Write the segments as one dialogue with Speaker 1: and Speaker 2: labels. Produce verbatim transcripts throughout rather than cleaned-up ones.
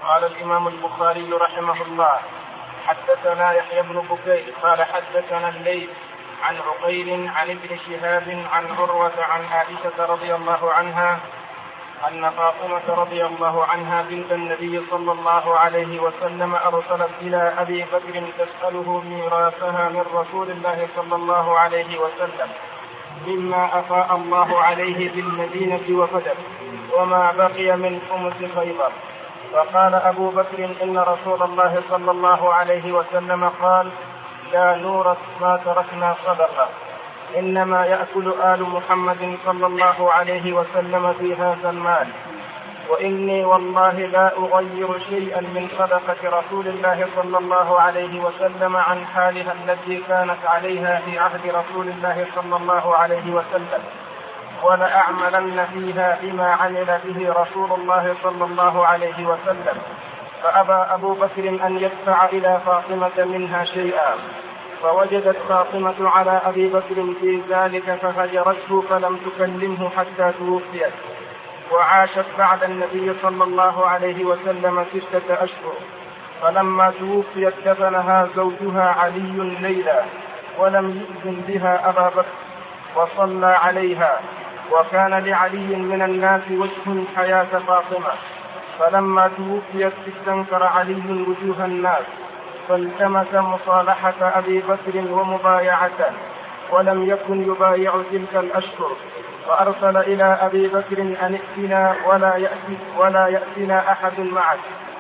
Speaker 1: قال الإمام البخاري رحمه الله: حدثنا يحيى بن بكير قال حدثنا الليث عن عقيل عن ابن شهاب عن عروة عن عائشة رضي الله عنها أن فاطمة رضي الله عنها بنت النبي صلى الله عليه وسلم أرسلت إلى أبي بكر تسأله ميراثها من رسول الله صلى الله عليه وسلم مما أفاء الله عليه بالمدينة وفتح وما بقي من خمس خيبر. فقال أبو بكر: إن رسول الله صلى الله عليه وسلم قال: لا نورث ما تركنا صدقة، إنما يأكل آل محمد صلى الله عليه وسلم في هذا المال، وإني والله لا أغير شيئا من صدقة رسول الله صلى الله عليه وسلم عن حالها التي كانت عليها في عهد رسول الله صلى الله عليه وسلم، ولأعملن فيها بما عمل به رسول الله صلى الله عليه وسلم. فأبى أبو بكر أن يدفع إلى فاطمة منها شيئا، فوجدت فاطمة على أبي بكر في ذلك فهجرته فلم تكلمه حتى توفيت، وعاشت بعد النبي صلى الله عليه وسلم ستة أشهر. فلما توفيت دفنها زوجها علي ليلا ولم يؤذن بها أبا بكر وصلى عليها، وكان لعلي من الناس وجه حياة فاطمة. فلما توفيت استنكر علي وجوه الناس فالتمس مصالحة أبي بكر ومبايعته، ولم يكن يبايع تلك الأشهر، فأرسل إلى أبي بكر أن ائتنا ولا يأتي ولا يأتنا أحد معك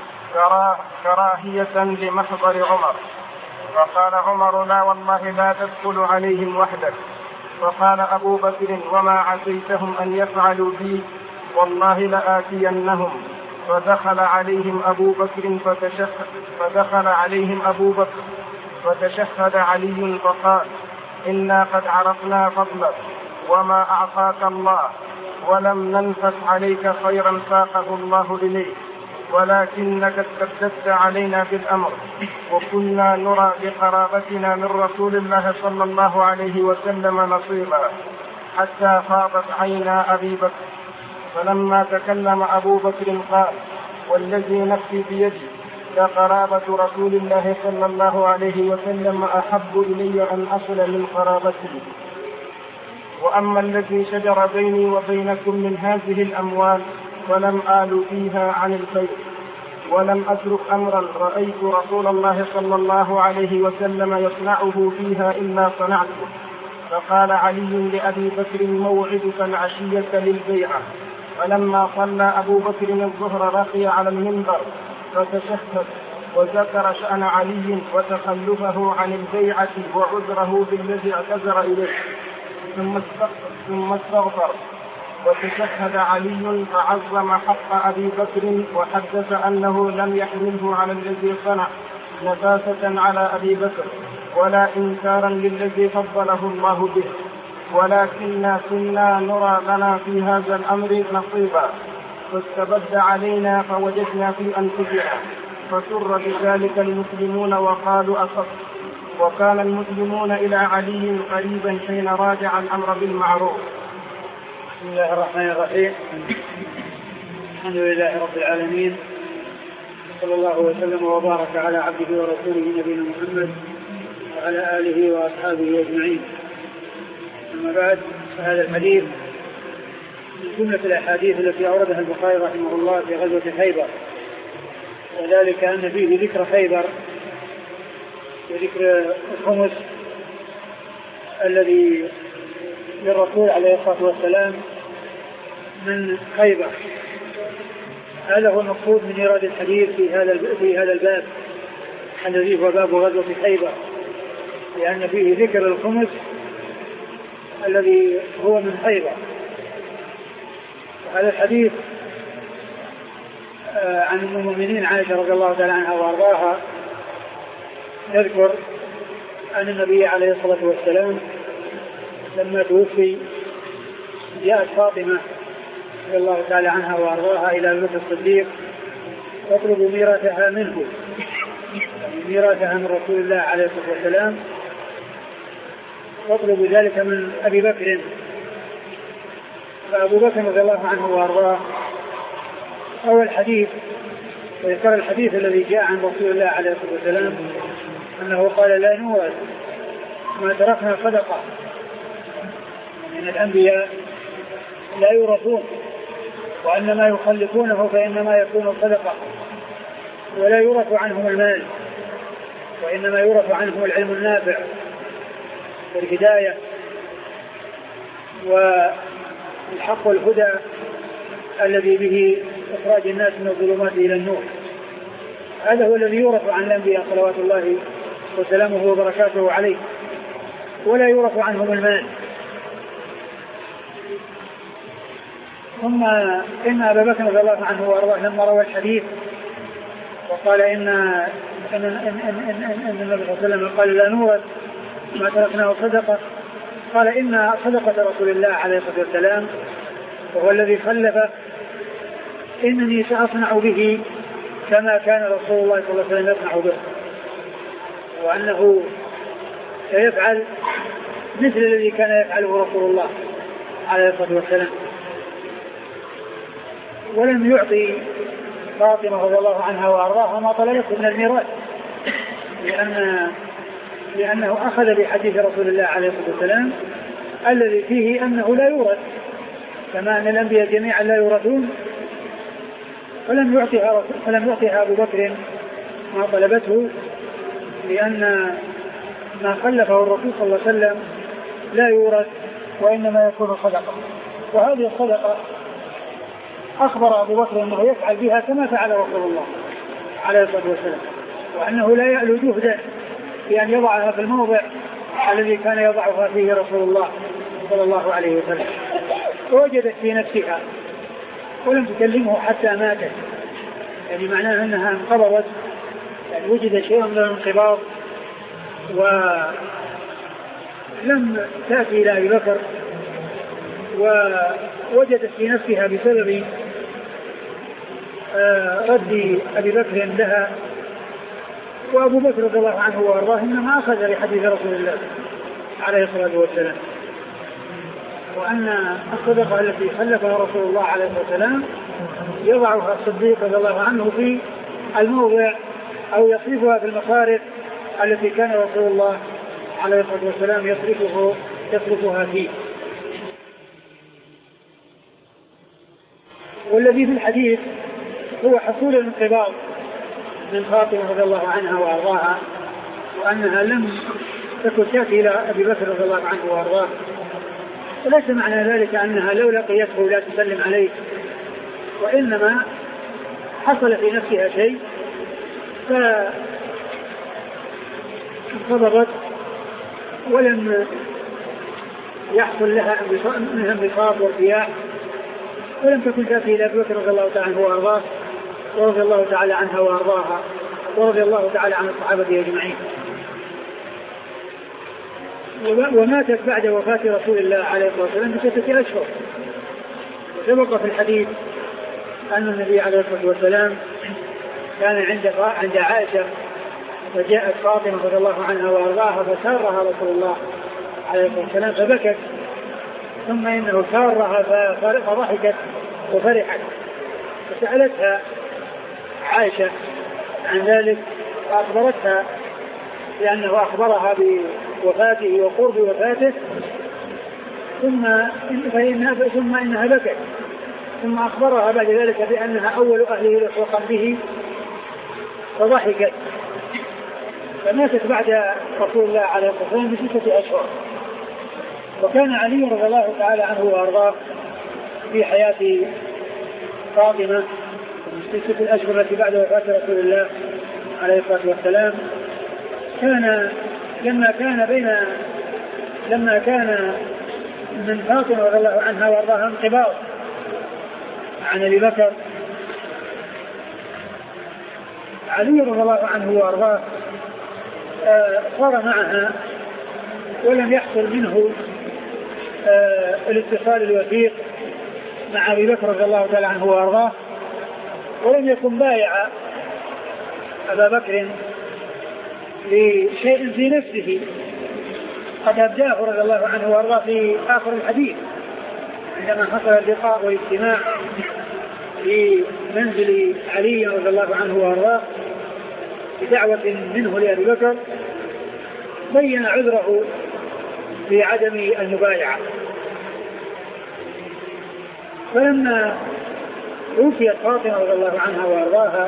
Speaker 1: كراهية لمحضر عمر. فقال عمر: لا والله لا تدخل عليهم وحدك. فقال أبو بكر: وما عسيتهم أن يفعلوا بي؟ والله لآتينهم. فدخل عليهم أبو بكر فتشهد فدخل عليهم أبو بكر فتشهد علي فقال: إنا قد عرفنا فضلك وما أعطاك الله، ولم ننفس عليك خيرا ساقه الله إليك، ولكنك استبددت علينا بالأمر، وكنا نرى بقرابتنا من رسول الله صلى الله عليه وسلم نصيبا، حتى فاضت عينا أبي بكر. فلما تكلم أبو بكر قال: والذي نفسي بيدي لقرابة رسول الله صلى الله عليه وسلم أحب إلي أن أصل من قرابته. وأما الذي شجر بيني وبينكم من هذه الأموال فلم آل فيها عن الخير، ولم أترك أمرا رأيت رسول الله صلى الله عليه وسلم يصنعه فيها إلا صنعته. فقال علي لأبي بكر: موعدك العشية للبيعة. فلما صلى أبو بكر الظهر رقي على المنبر فتشهد وذكر شأن علي وتخلفه عن البيعة وعذره بالذي اعتذر إليه، ثم استغفر وتشهد علي فعظم حق أبي بكر، وحدث أنه لم يحمله على الذي صنع نفاسة على أبي بكر ولا إنكارا للذي فضله الله به، ولكننا كنا نرى لنا في هذا الأمر نصيبا، فاستبد علينا فوجدنا في أنفسنا، فسر بذلك المسلمون وقالوا أصف. وكان المسلمون إلى علي قريبا حين راجع الأمر بالمعروف.
Speaker 2: بسم الله الرحمن الرحيم. الحمد لله رب العالمين، صلى الله وسلم وبارك على عبده ورسوله نبينا محمد وعلى آله وأصحابه أجمعين. أما بعد، فهذا الحديث من جملة الأحاديث التي أوردها البخاري رحمه الله في غزوة خيبر، وذلك أن فيه ذكر خيبر وذكر الخمس الذي للرسول عليه الصلاة والسلام من خيبر. هذا هو المقصود من إيراد الحديث في هذا في هذا الباب الذي هو باب غزوة خيبر، لأن فيه ذكر الخمس الذي هو من خيبر. هذا الحديث عن أم المؤمنين عائشة رضي الله تعالى عنها وأرضاها يذكر أن النبي عليه الصلاة والسلام لما توفي جاءت فاطمة رضي الله تعالى عنها وأرضاها إلى أبي بكر الصديق تطلب ميراثها منه، ميراثها من رسول الله عليه الصلاة والسلام، تطلب ذلك من أبي بكر. فأبو بكر رضي الله عنه وأرضاه أول حديث وذكر الحديث الذي جاء عن رسول الله عليه الصلاة والسلام أنه قال لا نورث ما تركنا صدقة، من الأنبياء لا يورثون، وأنما يخلفونه فإنما يكون صدقة، ولا يورث عنهم المال، وإنما يورث عنهم العلم النافع والهداية والحق والهدى الذي به إخراج الناس من الظلمات إلى النور. هذا هو الذي يورث عن الأنبياء صلوات الله وسلامه وبركاته عليه، ولا يورث عنهم المال. ثم إن أبا بكر رضي الله عنه وأرضاه لما روى الحديث وقال إن إن إن إن إن النبي صلى الله عليه وسلم قال لا نورث ما تركناه صدقة، قال إن صدقة رسول الله عليه الصلاة والسلام وهو الذي خلفه إنني سأصنع به كما كان رسول الله صلى الله عليه وسلم يصنع به، وأنه سيفعل مثل الذي كان يفعله رسول الله عليه الصلاة والسلام. ولم يعطي فاطمة رضي الله عنها وأرضاها ما طلبته من الميراث، لأن لأنه أخذ بحديث رسول الله عليه الصلاة والسلام الذي فيه أنه لا يورث، كما أن الأنبياء جميعا لا يورثون، فلم يعطيها فلم يعطيها أبو بكر ما طلبته، لأن ما خلفه الرسول صلى الله عليه وسلم لا يورث وإنما يكون صدقة. وهذه الصدقة أخبر أبو بكر أنه يفعل بها كما فعل رسول الله عليه الصلاة والسلام، وأنه لا يألو جهدا بأن يضعها في الموضع الذي كان يضعها فيه رسول الله صلى الله عليه وسلم. ووجدت في نفسها ولم تكلمه حتى ماتت، يعني معناها أنها انقبضت، يعني وجد شيء من الانقباض ولم تأتي إلى أبي بكر، ووجدت في نفسها بسبب رد أبي بكر لها، وأبو بكر رضي الله عنه وأرضاه إنما أخذ لحديث رسول الله عليه الصلاة والسلام، وأن الصدقة التي خلفها رسول الله عليه الصلاة والسلام يضعها الصديق رضي الله عنه في الموضع أو يصرفها في المصارف التي كان رسول الله عليه الصلاة والسلام يصرفه يصرفها فيه. والذي في الحديث هو حصول الانقباض من فاطمة رضي الله عنها وأرضاها، وأنها لم تكن تأتي إلى أبي بكر رضي الله عنه وأرضاه، وليس معنى ذلك أنها لو لقيته لا تسلم عليه، وإنما حصل في نفسها شيء فانقبضت ولم يحصل لها منها انبساط وارتياح، ولم تكن تأتي إلى أبي بكر رضي الله تعالى عنه وأرضاه ورضي الله تعالى عنها وأرضاها ورضي الله تعالى عن الصحابة أجمعين. وماتت بعد وفاة رسول الله عليه الصلاة والسلام بستة أشهر. وسبق في الحديث أن النبي عليه الصلاة والسلام كان عند عند عائشة، فجاءت فاطمة رضي الله عنها وأرضاها فسارها رسول الله عليه الصلاة والسلام فبكت، ثم إنه سارها فضحكت وفرحت، فسألتها عائشة عن ذلك فأخبرتها لأنه أخبرها بوفاته وقرب وفاته، ثم فإنها ثم إنها بكت، ثم أخبرها بعد ذلك بأنها أول أهله لحوقا به فضحكت، فماتت بعد رسول الله عليه الصلاة والسلام بستة أشهر. وكان علي رضي الله تعالى عنه وأرضاه في حياة فاطمة في ستة الأشهر التي بعد وفاة رسول الله عليه الصلاة والسلام، كان لما كان بين لما كان من فاطمة رضي الله عنها وأرضاها انقباض عن أبي بكر، علي رضي الله عنه وأرضاه صار معها ولم يحصل منه الاتصال الوثيق مع أبي بكر رضي الله تعالى عنه وأرضاه، ولم يكن بايع أبا بكر لشيء في نفسه قد أبداه رضي الله عنه وأرضاه في آخر الحديث عندما حصل اللقاء والاجتماع في منزل علي رضي الله عنه وارضاه بدعوة منه لأبي بكر بين عذره في عدم المبايعة. فلما توفيت فاطمة رضي الله عنها وارضاها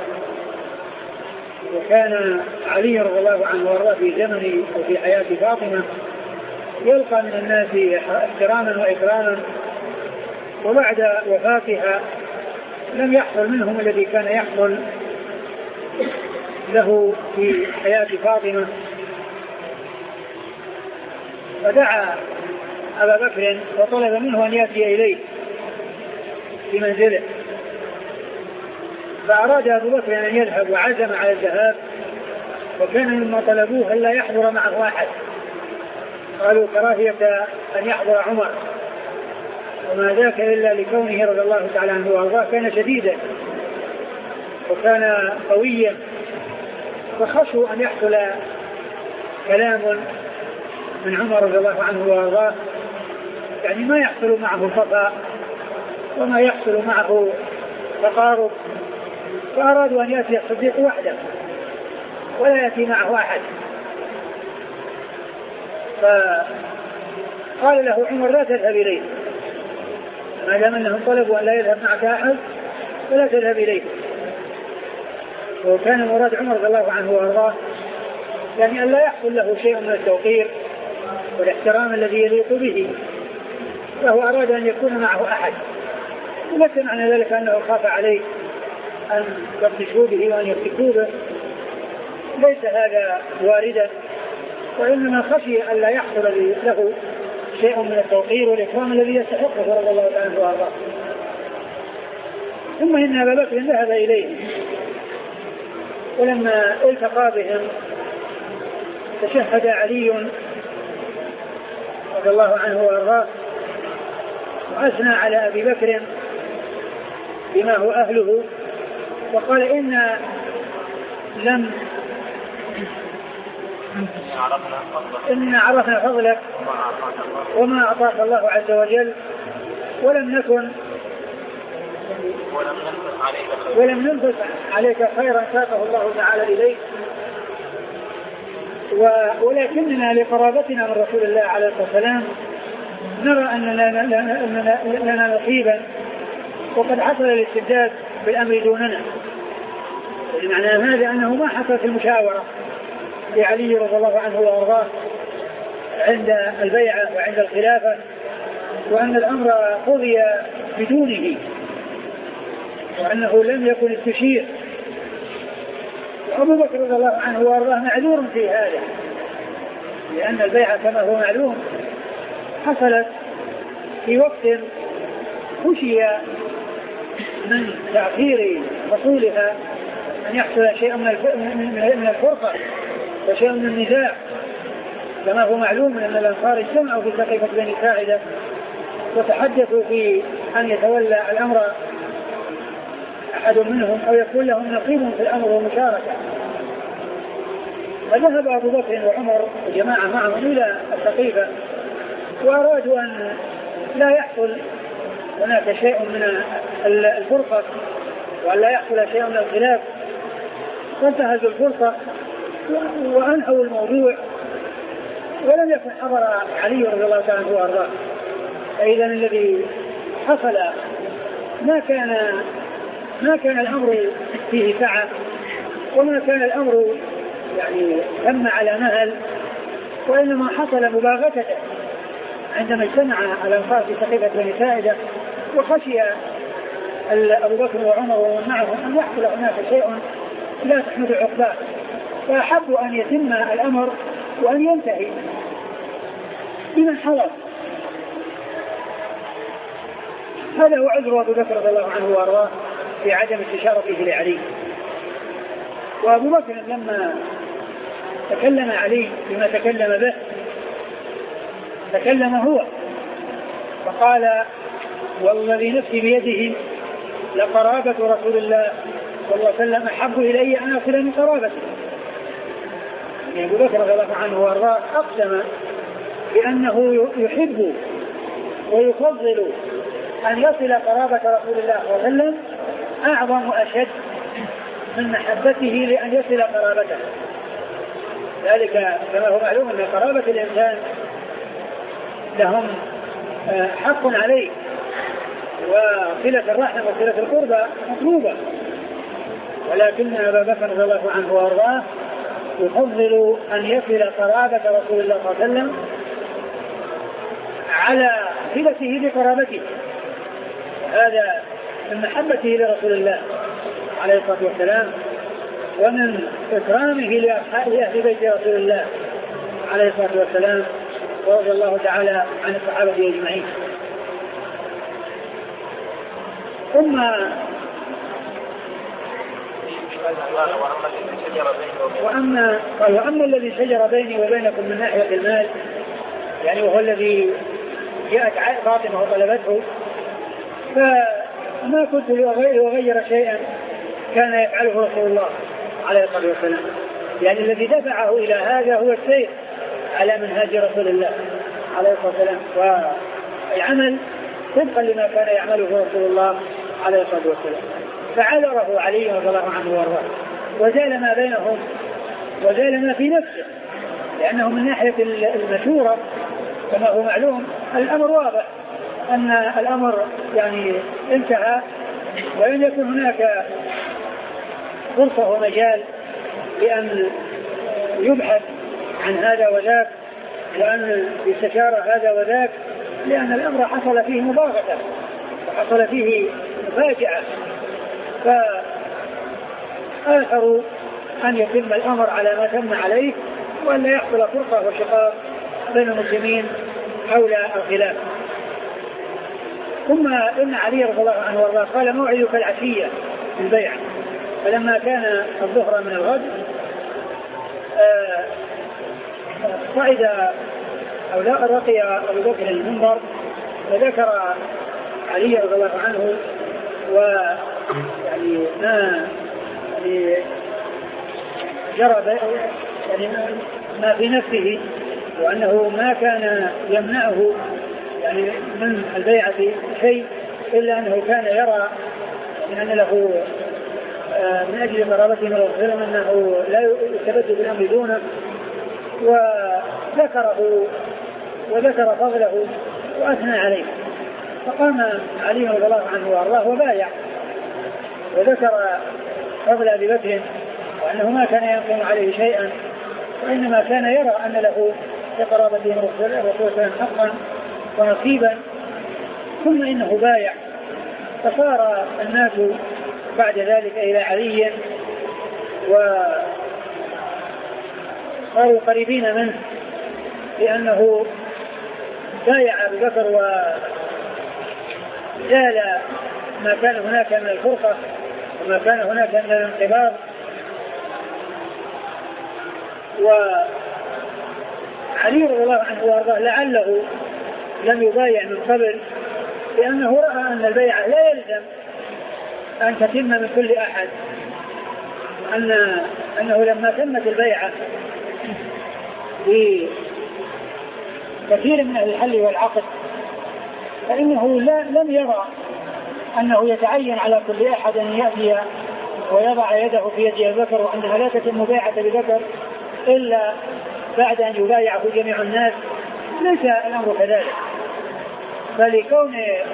Speaker 2: وكان علي رضي الله عنه وارضاه في زمن أو في حياة فاطمة يلقى من الناس احتراما وإكراما، وبعد وفاتها لم يحصل منهم الذي كان يحصل له في حياة فاطمة، فدعا أبا بكر وطلب منه أن يأتي إليه في منزله، فأراد أبو بكر أن يذهب وعزم على الذهاب، وكان مما طلبوه أن لا يحضر معه أحد، قالوا كراهية أن يحضر عمر، وما ذاك إلا لكونه رضي الله تعالى عنه وارضاه كان شديدا وكان قويا، فخشوا أن يحصل كلام من عمر رضي الله عنه وارضاه يعني ما يحصل معه صفاء وما يحصل معه تقارب، فأرادوا أن يأتي الصديق وحده ولا يأتي معه أحد. فقال له عمر لا تذهب إليه، ما دام أنهم طلبوا أن لا يذهب معك أحد فلا تذهب إليه. وكان مراد عمر رضي الله عنه وارضاه يعني أن لا يحصل له شيء من التوقير والاحترام الذي يليق به، فهو أراد أن يكون معه أحد، وليس معنى ذلك أنه خاف عليه أن يفتشوا به وأن يفتكوا به، ليس هذا واردا، وإنما خشي أن لا يحصل له شيء من التوقير والإكرام الذي يستحقه رضي الله عنه وارضاه. ثم إن أبا بكر ذهب إليه، ولما التقى بهم تشهد علي رضي الله عنه وارضاه وأثنى على أبي بكر بما هو أهله، وقال إن لم إن عرفنا فضلك وما أعطاك الله عز وجل، ولم نكن ولم ننفس عليك خيرا ساقه الله تعالى إليك، ولكننا لقرابتنا من رسول الله عليه الصلاة والسلام نرى أن لنا نصيبا، وقد حصل الاستبداد بالأمر دوننا. معنى هذا أنه ما حصل في المشاورة لعلي رضي الله عنه وأرضاه عند البيعة وعند الخلافة، وأن الأمر قضي بدونه، وأنه لم يكن استشير. وأبو بكر رضي الله عنه وأرضاه معذور في هذا، لأن البيعة كما هو معلوم حصلت في وقت خشي من تأخير حصولها أن يحصل شيء من الفرقة وشيء من النزاع، كما هو معلوم أن الأنصار اجتمعوا في سقيفة بني ساعدة وتحدثوا في أن يتولى الأمر أحد منهم أو يكون لهم نصيب في الأمر ومشاركة. فذهب أبو بكر وعمر وجماعة معهم إلى السقيفة وأرادوا أن لا يحصل هناك شيء من الفرقة وأن لا يحصل شيء من الخلاف، فانتهزوا الفرصة وأنهوا الموضوع، ولم يكن حضر علي رضي الله عنه وأرضاه. فإذا الذي حصل ما كان ما كان الأمر فيه سعة، وما كان الأمر يعني تم على مهل، وإنما حصل مباغتة عندما اجتمع الأنصار في سقيفة بني ساعدة، وخشي أبو بكر وعمر ومن معهم أن يحصل هناك شيء لا تحمد عقباه، فأحبوا أن يتم الأمر وأن ينتهي بمن حضر. هذا هو عذر أبو بكر رضي الله عنه وأرضاه في عدم استشارته لعلي. وأبو بكر لما تكلم علي بما تكلم به تكلم هو فقال: والذي نفسي بيده لقرابة رسول الله صلى الله عليه وسلم أحب إلي أن أصل من قرابته. يعني أبو بكر رضي الله عنه وأرضاه أقسم بأنه يحب ويفضل أن يصل قرابة رسول الله صلى الله عليه وسلم أعظم وأشد من محبته لأن يصل قرابته، ذلك كما هو معلوم أن قرابة الإنسان لهم حق عليه، وصلة الرحم وصلة القربى مطلوبة، ولكن أبا بكر رضي الله عنه وأرضاه يفضل أن يصل قرابة رسول الله صلى الله عليه وسلم على صلته بقرابته، هذا من محبته لرسول الله عليه الصلاة والسلام ومن إكرامه لأهل بيت رسول الله عليه الصلاة والسلام، ورضي الله تعالى عن الصحابة أجمعين. ثم وأما وأما الذي شجر بيني وبينكم من ناحية المال، يعني وهو الذي جاءت فاطمة وطلبته، فما كنت لأغير شيئا كان يفعله رسول الله عليه الصلاة والسلام، يعني الذي دفعه إلى هذا هو السير على منهاج رسول الله عليه الصلاة والسلام، والعمل طبقا لما كان يعمله رسول الله عليه الصلاة والسلام. فعذره علي رضي الله عنه وارضاه، وزال ما بينهم وزال ما في نفسه، لأنه من ناحية المشورة كما هو معلوم الأمر واضح أن الأمر يعني انتهى، وإن يكون هناك فرصة ومجال لأن يبحث عن هذا وذاك وأن يستشار هذا وذاك، لأن الأمر حصل فيه مباغتة وحصل فيه مفاجأة، فآخروا أن يتم الأمر على ما تم عليه وأن لا يحصل فرقة وشقاق بين المسلمين حول الخلاف. ثم إن علي رضي الله عنه وارضاه قال موعدك العشية في البيعة، فلما كان الظهر من الغد صعد أو لا رقي أبو بكر المنبر وذكر علي رضي الله عنه ويعني ما يعني جرى يعني ما في نفسه، وأنه ما كان يمنعه يعني من البيعة شيء إلا أنه كان يرى أن له من أجل قرابته من الرسول أنه لا يتبدل بالأمر دونه، وذكره وذكر فضله وأثنى عليه. فقام علي رضي الله عنه وارضاه وبايع وذكر فضل أبي بكر وأنه ما كان ينقم عليه شيئا، وإنما كان يرى أن له لقرابته من الرسول حقا ونصيبا. ثم إنه بايع، فصار الناس بعد ذلك إلى علي وصاروا قريبين منه، لأنه بايع أبي بكر وزال ما كان هناك من الفرقة وما كان هناك من الانقباض. وعلي رضي الله عنه وارضاه لعله لم يبايع من قبل، لأنه رأى أن البيعة لا يلزم أن تتم من كل أحد، أن أنه لما تمت البيعة لكثير من أهل الحل والعقد فإنه لا لم يرى أنه يتعين على كل أحد أن يأتي ويضع يده في يد أبي بكر، وأنها لا تتم بيعة أبي بكر إلا بعد أن يبايعه جميع الناس. ليس الأمر كذلك، فلكون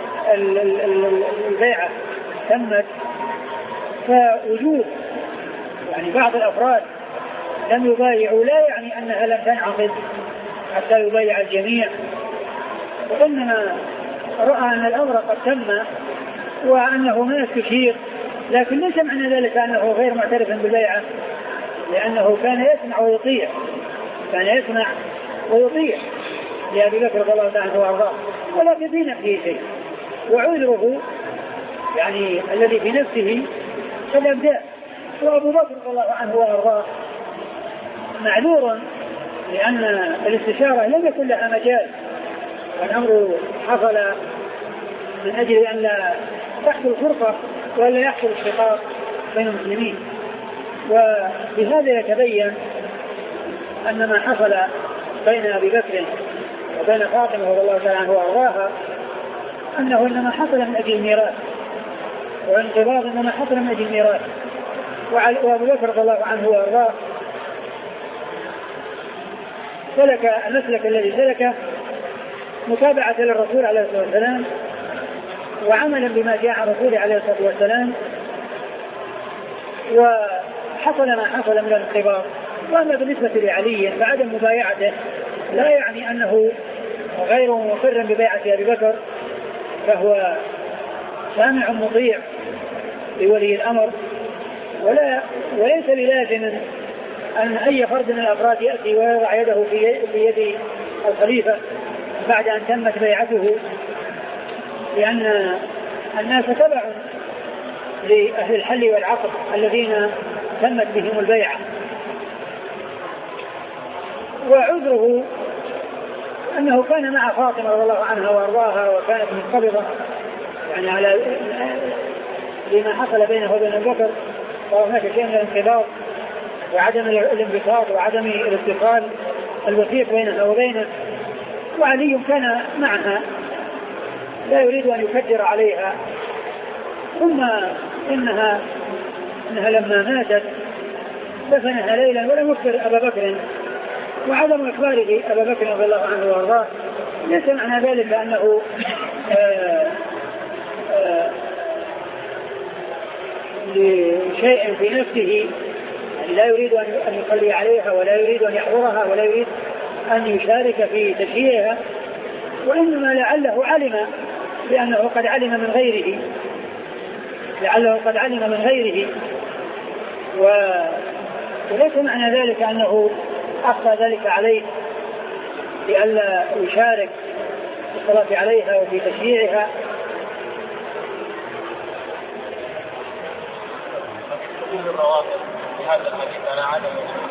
Speaker 2: البيعة تمت فوجود يعني بعض الأفراد لم يبايعوا لا يعني أنها لم تنعقد حتى يبايع الجميع، وإنما رأى أن الأمر قد تم وأنه ما يستشير، لكن ليس معنى ذلك أنه غير معترف بالبيعة، لأنه كان يسمع ويطيع كان يسمع ويطيع لأبي بكر رضي الله عنه وارضاه، ولكن في نفسه شيء، وعذره يعني الذي في نفسه قد أبدأ. وأبو بكر رضي الله عنه وارضاه معذور لأن الاستشارة لم يكن لها مجال، والأمر حصل من أجل أن لا تحصل فرقة ولا يحصل اشتقاق بين المسلمين. وبهذا يتبين أن ما حصل بين أبي بكر وبين فاطمة رضي الله تعالى عنها وأرضاها أنه إنما حصل من أجل الميراث، والانقباض إنما حصل من أجل الميراث. وأبو بكر رضي الله عنه وأرضاه سلك المسلك الذي سلكه متابعة للرسول عليه الصلاة والسلام وعملا بما جاء عن الرسول عليه الصلاة والسلام، وحصل ما حصل من الانقباض. وأما بالنسبة لعلي فعدم مبايعته لا يعني أنه غير مقر ببيعة أبي بكر، فهو سامع مطيع لولي الأمر، ولا وليس بلازم أن أي فرد من الأفراد يأتي ويضع يده في يد الخليفة بعد أن تمت بيعته، لأن الناس تبع لأهل الحل والعقد الذين تمت بهم البيعة. وعذره أنه كان مع فاطمة رضي الله عنها وأرضاها وكانت منقبضة يعني على لما حصل بينه وبين أبي بكر، وهناك شيء من الانقباض وعدم الانبساط وعدم الاتصال الوثيق بينها وبينه. وعلي كان معها لا يريد أن يكدر عليها. ثم إنها, إنها لما ماتت دفنها ليلا ولم يخبر أبا بكر، وعدم إخباره أبا بكر رضي الله عنه وارضاه ليس معنى ذلك أنه آآ آآ لشيء في نفسه يعني لا يريد أن يصلي عليها ولا يريد أن يحضرها ولا يريد أن يشارك في تشييعها، وإنما لعله علم بأنه قد علم من غيره لعله قد علم من غيره وليس معنى ذلك أنه أخفى ذلك عليه لئلا يشارك في الصلاة عليها وفي تشييعها.
Speaker 1: الروابط في هذا الحديث على عدم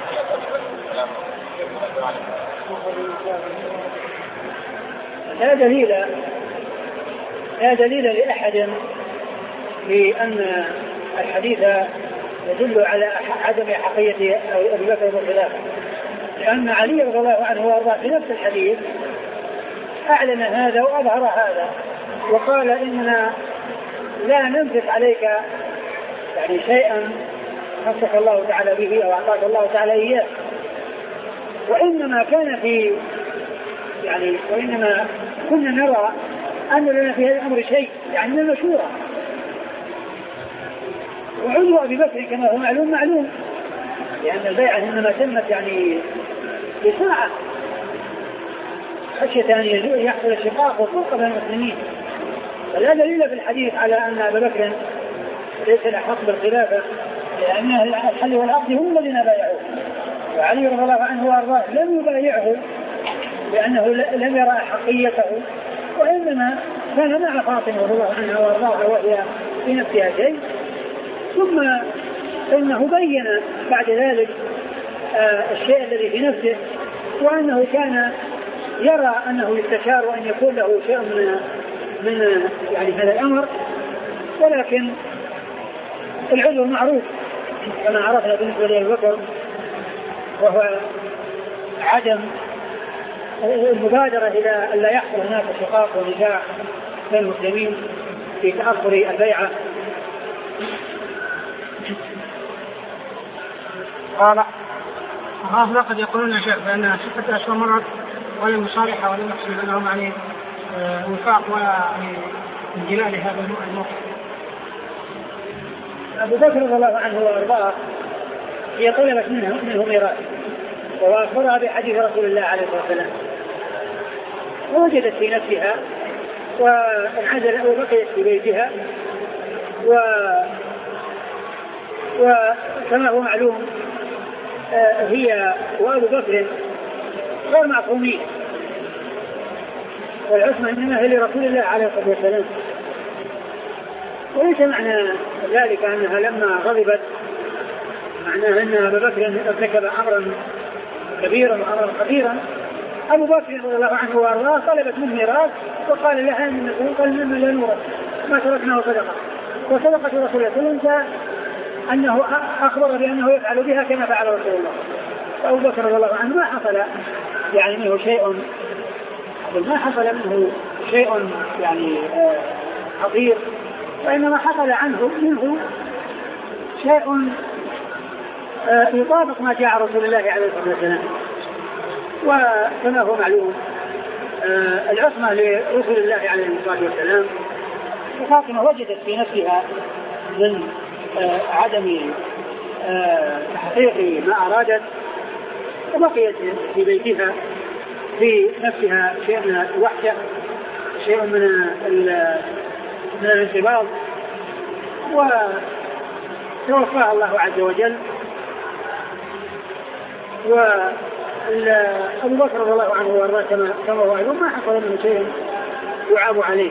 Speaker 2: لا دليل لا دليل لأحد بأن الحديث يدل على عدم حقية أبي بكر بالخلافة، لأن علي رضي الله عنه وارضاه في نفس الحديث أعلن هذا وأظهر هذا وقال إننا لا نمسك عليك يعني شيئا خصك الله تعالى به أو أعطاك الله تعالى إياه، وإنما كان في يعني وإنما كنا نرى أن لنا في هذا الأمر شيء يعني من المشورة. وعضو أبي بكر كما هو معلوم معلوم لأن البيعة إنما تمت يعني بساعة خشية أن يحصل الشقاق والفرقة بين المسلمين. فلا دليل في الحديث على أن أبا بكر ليس الأحق بالخلافة، لأن الحل والعقد هم الذين بايعوه، وعلي رضي الله عنه وارضاه لم يبايعه لأنه لم يرى حقيته، وإنما كان مع فاطمة رضي الله عنها وارضاها وهي في نفسها شيء. ثم إنه بين بعد ذلك آه الشيء الذي في نفسه، وأنه كان يرى أنه يستشار وأن يكون له شيء من من يعني هذا الأمر، ولكن العذر معروف كما عرفنا بالنسبة لأبي بكر، وهو عدم المبادرة إلى أن لا يحصل هناك شقاق ونزاع بين المسلمين في تأخر البيعة.
Speaker 3: قال الرافضة قد يقولون يا شيخ بأن ستة أشهر مرت ولم يصالح ولم يحصل لهم يعني وفاق ولا انجلاء لهذا الموقف.
Speaker 2: أبو بكر رضي الله عنه وأرضاه هي طلبت منه منه ميراث، وأخبرها بحديث رسول الله عليه الصلاة والسلام، ووجدت في نفسها وانعزل وبقيت في بيتها، و وكما هو معلوم هي وأبو بكر غير معصومين، والعصمة إنما هي لرسول الله عليه الصلاة والسلام. وليس معنى ذلك أنها لما غضبت معناها أن أبو بكر ارتكب أمرا كبيرا وأمرا خطيرا. أبو بكر رضي الله عنه وأرضاه طلبت منه ميراث وقال لها أن قال لنا لا نورث ما تركناه صدقة، وصدقة رسول الله صلى الله عليه وسلم أنه أخبر بأنه يفعل بها كما فعل رسول الله. فأبو بكر رضي الله عنه ما حصل يعني منه شيء ما حصل منه شيء يعني خطير وإنما حصل عنه منه شيء يطابق ما جاء رسول الله عليه الصلاة والسلام. وكما هو معلوم العصمة لرسول الله عليه الصلاة والسلام، وفاطمة وجدت في نفسها من عدم تحقيق ما أرادت، وبقيت في بيتها في نفسها شيء من الوحدة، شيء من من الانقباض، وتوفاها الله عز وجل. وأبو بكر رضي الله عنه وارضاه كما هو معلوم ما حصل منه شيء يعاب عليه.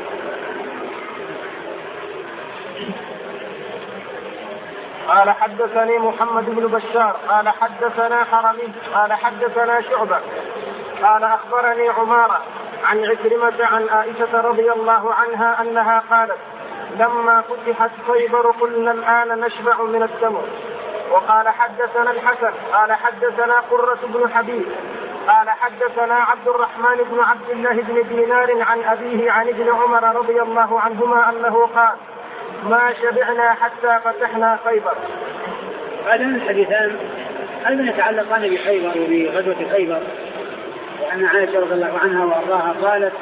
Speaker 1: قال حدثني محمد بن بشار قال حدثنا حرمي قال حدثنا شعبة قال أخبرني عمارة عن عكرمة عن عائشة رضي الله عنها أنها قالت لما فتحت خيبر قلنا الآن نشبع من التمر. وقال حدثنا الحسن قال حدثنا قرة بن حبيب قال حدثنا عبد الرحمن بن عبد الله بن دينار عن أبيه عن ابن عمر رضي الله عنهما أنه قال ما شبعنا حتى فتحنا خيبر.
Speaker 2: هذان الحديثان أيضا يتعلقان بخيبر وبغزوة خيبر، وأن عائشة رضي الله عنها وأرضاها قالت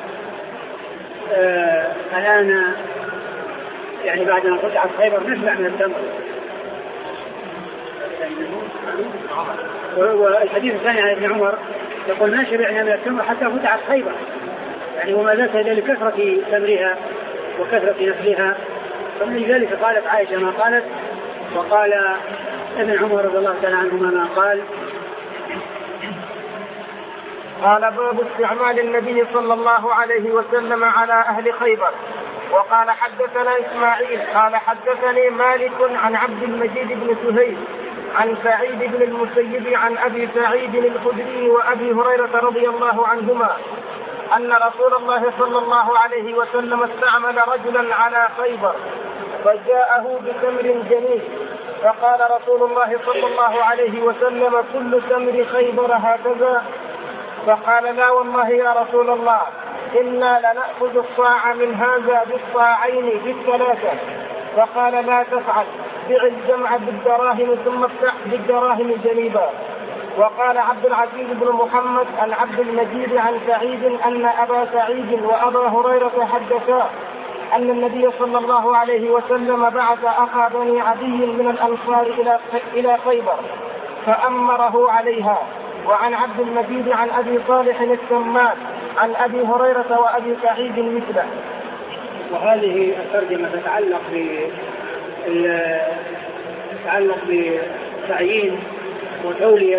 Speaker 2: آه الآن يعني بعد أن فتحت خيبر نشبع من التمر. والحديث الثاني عن ابن عمر يقول ما شبعنا من التمر حتى فتحت خيبر، يعني وما ذاك لكثرة تمرها وكثرة نسلها. فمن ذلك قالت عائشة ما قالت، وقال ابن عمر رضي الله تعالى عنهما ما قال.
Speaker 1: قال باب استعمال النبي صلى الله عليه وسلم على أهل خيبر. وقال حدثنا إسماعيل قال حدثني مالك عن عبد المجيد بن سهيل عن سعيد بن المسيب عن أبي سعيد الخدري وأبي هريرة رضي الله عنهما أن رسول الله صلى الله عليه وسلم استعمل رجلا على خيبر فجاءه بتمر جميل فقال رسول الله صلى الله عليه وسلم كل تمر خيبر هكذا؟ فقال لا والله يا رسول الله إنا لنأخذ الصاع من هذا بالصاعين بالثلاثة. فقال لا تفعل، بع الجمع بالدراهم ثم افتح بالدراهم جنيبا. وقال عبد العزيز بن محمد عن عبد المجيد عن سعيد أن أبا سعيد وأبا هريرة حدثا أن النبي صلى الله عليه وسلم بعث أخا بني عدي من الأنصار إلى خيبر فأمره عليها. وعن عبد المجيد عن أبي صالح السمان عن أبي هريرة وأبي سعيد مثله.
Speaker 2: وهذه الترجمة تتعلق تتعلق بتعيين وتولية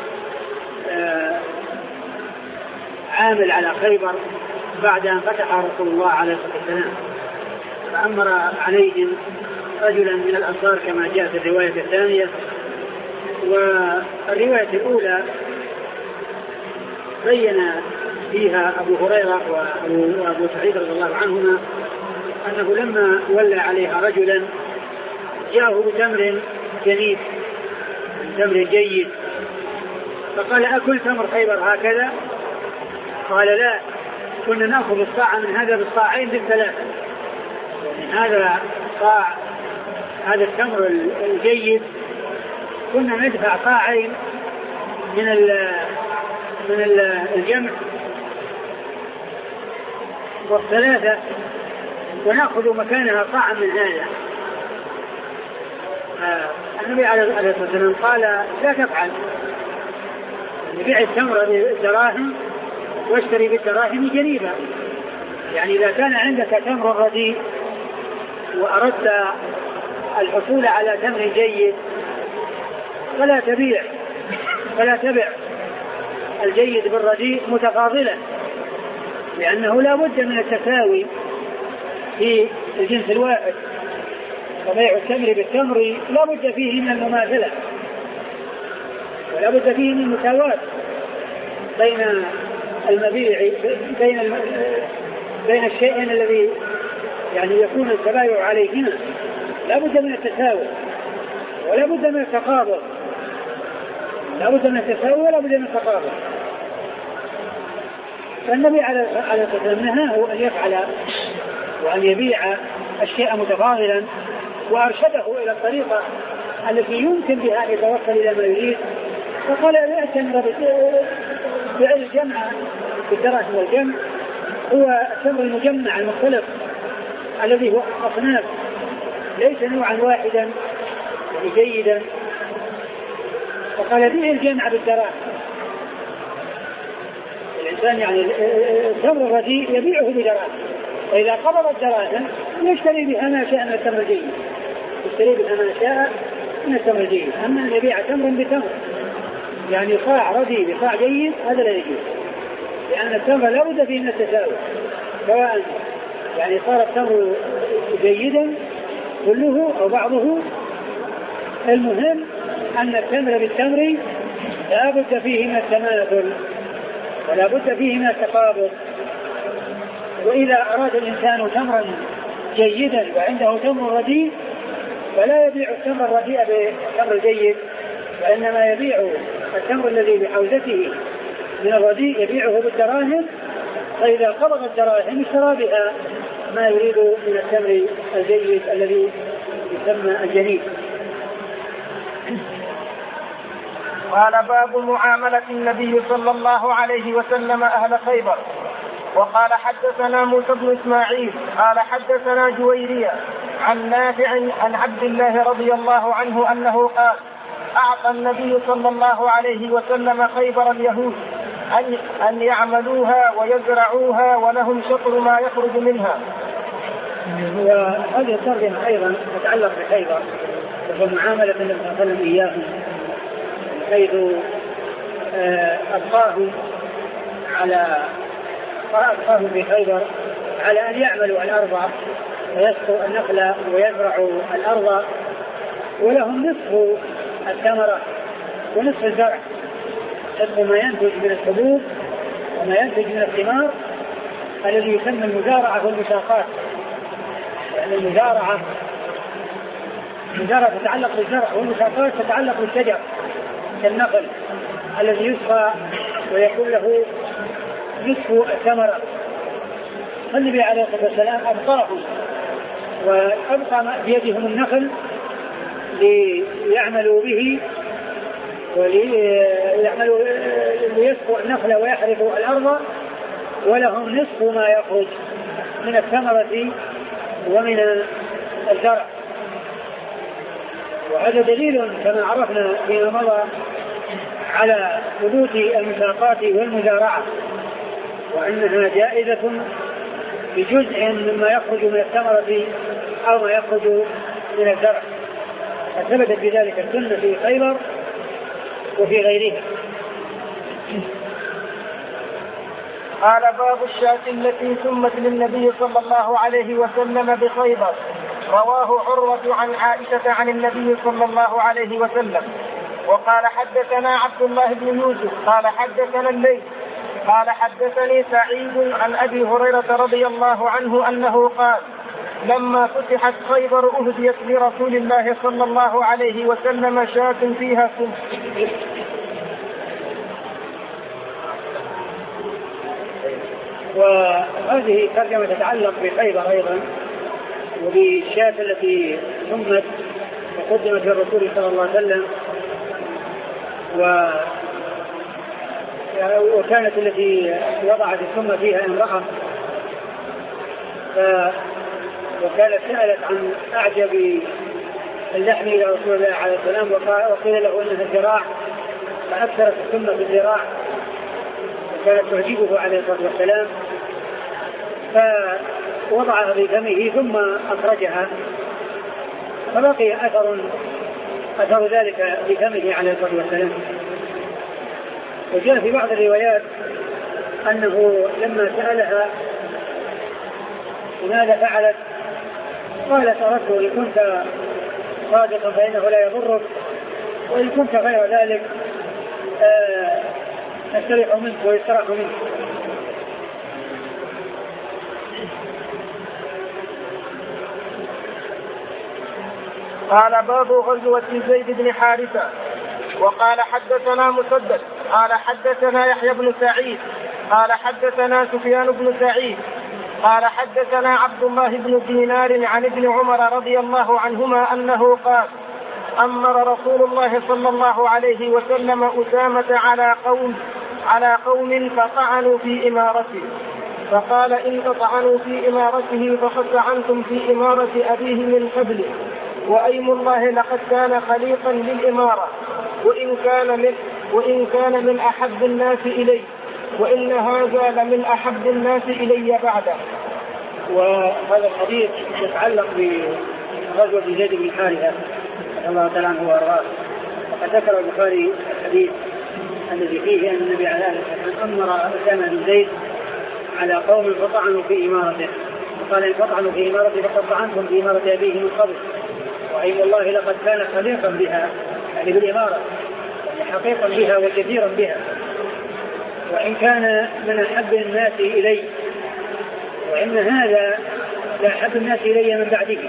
Speaker 2: عامل على خيبر بعد أن فتح رسول الله عليه الصلاة والسلام، فأمر عليهم رجلا من الأنصار كما جاء في الرواية الثانية. والرواية الأولى بين فيها أبو هريرة وأبو سعيد رضي الله عنهما أنه لما ولى عليها رجلا جاءه بتمر جنيد تمر جيد، فقال أكل تمر خيبر هكذا؟ قال لا، كنا نأخذ الصاع من هذا بالصاعين بالثلاثة، يعني هذا صاع هذا التمر الجيد كنا ندفع صاعين من ال من الجمع والثلاثة ونأخذ مكانها صاعا من هذا. النبي عليه الصلاة والسلام قال لا تفعل، بيع التمر بالدراهم واشتري بالدراهم جنيبا. يعني إذا كان عندك تمر رديء وأردت الحصول على تمر جيد فلا تبيع فلا تبع الجيد بالرديء متفاضلا، لأنه لا بد من التساوي في الجنس الواحد، وبيع التمر بالتمر لا بد فيه من المماثلة ولا بد فيه من المساواة بين المبيع بين الم... بين الشيئين الذي يعني يكون التبايع عليهما، لا بد من التساوي ولا بد من التقابل، لا بد من التساوي ولا بد من التقابل. فالنبي عليه الصلاة والسلام نهاه أن يفعل وأن يبيع الشيء متفاضلا وأرشده إلى الطريقة التي يمكن بها أن يتوصل إلى ما يريد، فقال يأتمر فعل الجمع بالدراهم والجمع هو التمر المجمع المختلف الذي هو أصناف ليس نوعا واحدا جيدا، فقال به الجمع بالدراهم. الإنسان يعني التمر الرديء يبيعه بدراهم، فإذا قبض الدراهم يشتري بها ما شاء من التمر الجيد، يشتري بها ما شاء من التمر الجيد. أما أن يبيع تمر بتمر يعني صاع رديء بصاع جيد هذا لا يجوز، لأن التمر لا بد فيه من التساوي، سواء يعني صار التمر جيدا كله أو بعضه، المهم أن التمر بالتمر لا بد فيه من التماثل ولا بد فيه من التقابض. وإذا أراد الإنسان تمرا جيدا وعنده تمر رديء فلا يبيع التمر الرديء بالتمر الجيد، وإنما يبيع التمر الذي بحوزته من الرديء يبيعه بالدراهم، فإذا قبض الدراهم اشترى بها ما يريد من التمر الجيد الذي يسمى الجنيد.
Speaker 1: قال باب معاملة النبي صلى الله عليه وسلم أهل خيبر. وقال حدثنا موسى بن إسماعيل قال حدثنا جويرية عن نافع عن عبد الله رضي الله عنه أنه قال أعطى النبي صلى الله عليه وسلم خيبر اليهود أن, أن يعملوها ويزرعوها ولهم شطر ما يخرج منها.
Speaker 2: وهذه الترجمة أيضا تتعلق بخيبر ومعاملة النبي صلى الله عليه وسلم إياهم، حيث أبقاه على أبقاه في خيبر على أن يعملوا الأرض ويسقوا النخل ويزرعوا الأرض ولهم نصف الثمرة ونصف الزرع، نصف ما ينتج من الحبوب وما ينتج من الثمار الذي يسمى المزارعة والمساقات. يعني المزارعة المزارعة تتعلق بالزرع والمساقات تتعلق بالشجر كالنخل الذي يسقى ويكون له نصف الثمرة. فالنبي عليه الصلاة والسلام أبقاهم وأبقى بيدهم النخل ليعملوا به وليعملوا ليسقوا النخل ويحرثوا الأرض ولهم نصف ما يخرج من الثمرة ومن الزرع. وهذا دليل كما عرفنا فيما مضى على ثبوت المساقات والمزارعة، وأنها جائزة بجزء مما يخرج من الثمرة أو ما يخرج من الزرع، فثبتت بذلك السنة في خيبر وفي غيرها.
Speaker 1: قال باب الشاة التي سمت للنبي صلى الله عليه وسلم بخيبر. رواه عروة عن عائشة عن النبي صلى الله عليه وسلم. وقال حدثنا عبد الله بن يوسف قال حدثنا الليث قال حدثني سعيد عن أبي هريرة رضي الله عنه أنه قال لما فتحت خيبر أهديت لرسول الله صلى الله عليه وسلم شاة فيها سم.
Speaker 2: وهذه ترجمة تتعلق بخيبر أيضا وبالشاة التي سمت وقدمت للرسول صلى الله عليه وسلم، و وكانت التي وضعت السم فيها امرأة، ف... وكانت سألت عن أعجب اللحم إلى رسول الله عليه السلام وقيل له أنها الذراع، فأكثرت السم في الذراع وكانت تعجبه عليه الصلاة والسلام، فوضعها في فمه ثم أخرجها فبقي أثر أثر ذلك في فمه عليه الصلاة والسلام. وجاء في بعض الروايات أنه لما سألها ماذا فعلت قالت أردت إن كنت صادقا فإنه لا يضرك وإن كنت غير ذلك نستريح منك ويستراح منك.
Speaker 1: قال باب غزوة زيد بن حارثة. وقال حدثنا مسدد قال حدثنا يحيى بن سعيد قال حدثنا سفيان بن سعيد قال حدثنا عبد الله بن دينار عن ابن عمر رضي الله عنهما أنه قال أمر رسول الله صلى الله عليه وسلم أسامة على قوم على قوم فطعنوا في إمارته، فقال إن تطعنوا في إمارته فقد طعنتم في إمارة أبيه من قبله، وأيم الله لقد كان خليقا للإمارة، وإن كان من وإن كان من أحب الناس إلي، وإن هذا لمن أحب الناس إلي بعده.
Speaker 2: وهذا الحديث يتعلق بغزوة زيد بن حارثة رضي الله تعالى عنه وأرضاه. وقد ذكر البخاري الحديث الذي فيه أن النبي عليه الصلاة والسلام أمر أسامة بن زيد على قوم فطعنوا في إمارته، وقال إن فطعنوا في إمارته فقد طعنتم في إمارة أبيه من قبل، وأيم الله لقد كان خليقا بها، يعني بالإمارة، يعني حقيقا بها وكثيرا بها، وإن كان من أحب الناس إلي، وإن هذا لا أحب الناس إلي من بعده.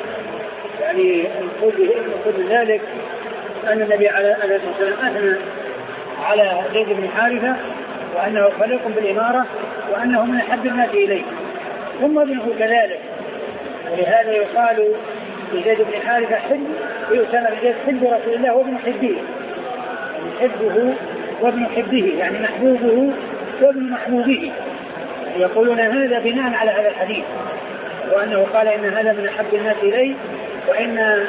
Speaker 2: يعني المقصود من ذلك أن النبي عليه الصلاة والسلام أثنى على زيد بن حارثة وأنه خليق بالإمارة وأنه من أحب الناس إليه، ثم ابنه كذلك، ولهذا يقال لزيد بن حارثة حب ويسمى بزيد حب رسول الله وابن حبه، يعني حبه وابن حبه، يعني محبوبه وابن محبوبه. يقولون هذا بناء على هذا الحديث، وأنه قال إن هذا من أحب الناس إليه، وإن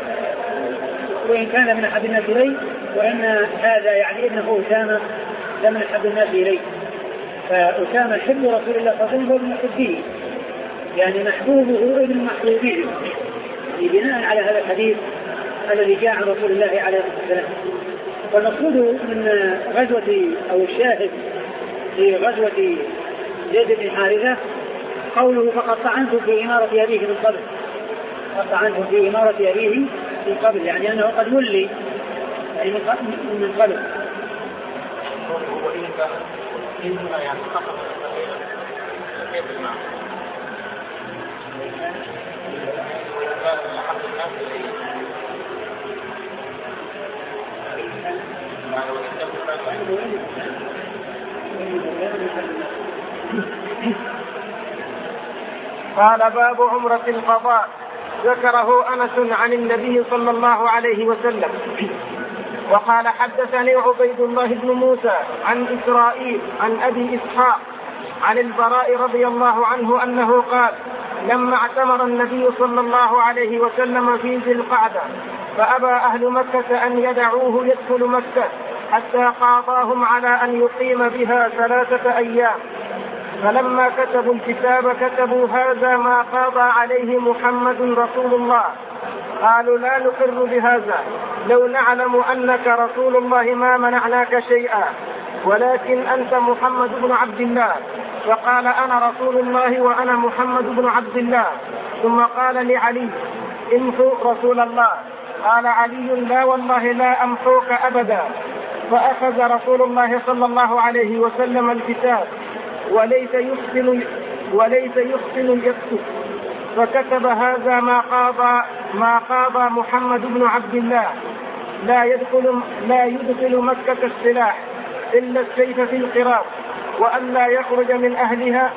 Speaker 2: وإن كان من أحب الناس إليه، وإن هذا يعني إنه أسامة لمن أحب الناس إليه. فأسامة حب رسول الله صلى الله عليه وسلم وابن حبه، يعني محبوبه وابن محبوبه، يعني بناء على هذا الحديث الذي جاء عن رسول الله عليه الصلاة والسلام. والمقصود من غزوة أو الشاهد في غزوة زيد بن حارثة قوله فقد طعنتم في إمارة أبيه من قبل، قد طعنتم في إمارة أبيه من قبل، يعني أنه قد ولي يعني من قبل.
Speaker 1: قال باب عمرة القضاء. ذكره أنس عن النبي صلى الله عليه وسلم. وقال حدثني عبيد الله بن موسى عن إسرائيل عن أبي إسحاق عن البراء رضي الله عنه أنه قال لما اعتمر النبي صلى الله عليه وسلم في ذي القعدة فأبى أهل مكة أن يدعوه يدخل مكة حتى قاضاهم على أن يقيم بها ثلاثة أيام، فلما كتبوا الكتاب كتبوا هذا ما قاضى عليه محمد رسول الله. قالوا لا نقر بهذا، لو نعلم أنك رسول الله ما منعناك شيئا، ولكن أنت محمد بن عبد الله. فقال أنا رسول الله وأنا محمد بن عبد الله. ثم قال لعلي امحو رسول الله. قال علي لا والله لا أمحوك أبدا. فأخذ رسول الله صلى الله عليه وسلم الكتاب وليس يحسن وليس يحسن يكتب، فكتب هذا ما قاضى ما قاضى محمد بن عبد الله، لا يدخل لا يدخل مكة السلاح إلا السيف في القراط، وأن لا يخرج من أهلها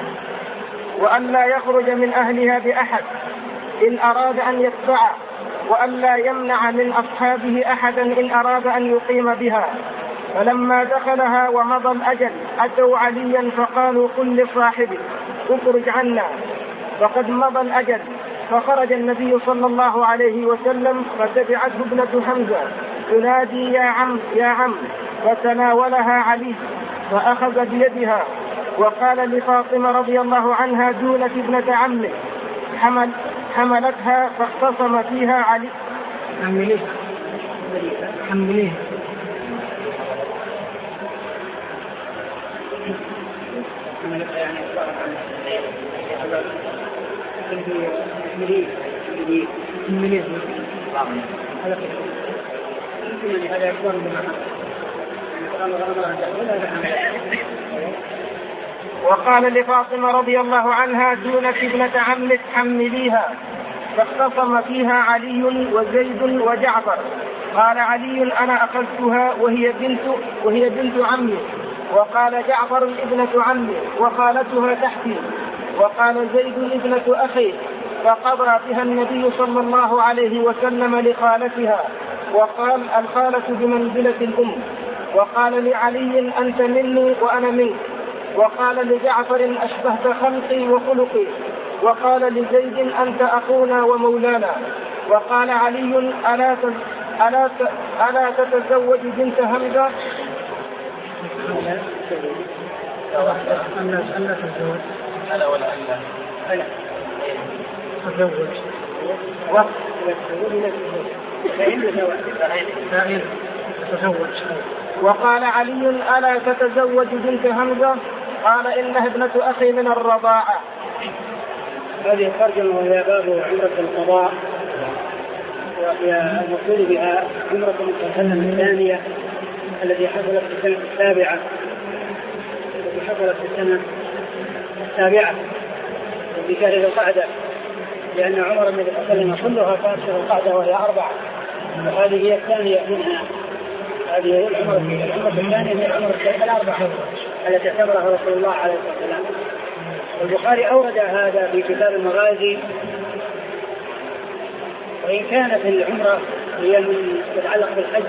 Speaker 1: وأن لا يخرج من أهلها بأحد إن أراد أن يتبع، وأن لا يمنع من أصحابه أحدا إن أراد أن يقيم بها. فلما دخلها ومضى الأجل أتوا عليا فقالوا قل لصاحبه اخرج عنا، فقد مضى الأجل. فخرج النبي صلى الله عليه وسلم فتبعته ابنة حمزة تنادي يا عم يا عم، فتناولها علي فأخذ بيدها وقال لفاطمة رضي الله عنها دونك ابنة عمه، حمل حملتها فاختصم فيها علي.
Speaker 3: حمليه حمليه
Speaker 1: وقال لفاطمة رضي الله عنها دونك ابنة عمك حمليها، فاختصم فيها علي وزيد وجعفر. قال علي أنا أخذتها وهي بنت وهي بنت عمي، وقال جعفر ابنة عمي وخالتها تحتي، وقال زيد ابنة أخي، فقضى بها النبي صلى الله عليه وسلم لخالتها، وقال الخالة بمنزلة الأم. وقال لعلي أنت مني وأنا منك. وقال لجعفر أشبهت خلقي وخلقي. وقال لزيد أنت أخونا ومولانا. وقال علي ألا ألا ألا تتزوج بنت همزة؟
Speaker 3: ألا تتزوج
Speaker 2: ألا ولا ألا ألا
Speaker 3: تتزوج تتزوج.
Speaker 1: وقال علي ألا تتزوج بنت همزة؟ قال إنها ابنة أخي من الرضاعة.
Speaker 2: هذه الترجمة وهي باب عمرة القضاء، وهي المقصود بها عمرة المسلمة الثانية التي حصلت في السنة السابعة التي حصلت في السنة السابعة في شهر ذي القعدة، لأن عمر النبي صلى الله عليه وسلم كلها كانت شهر القعدة وهي أربعة، وهذه هي الثانية منها. هذه العمرة العمرة الثانية من العمرة الأربعة التي اعتبرها رسول الله عليه الصلاة والسلام. والبخاري أورد هذا في كتاب المغازي، وإن كانت العمرة هي من تتعلق بالحج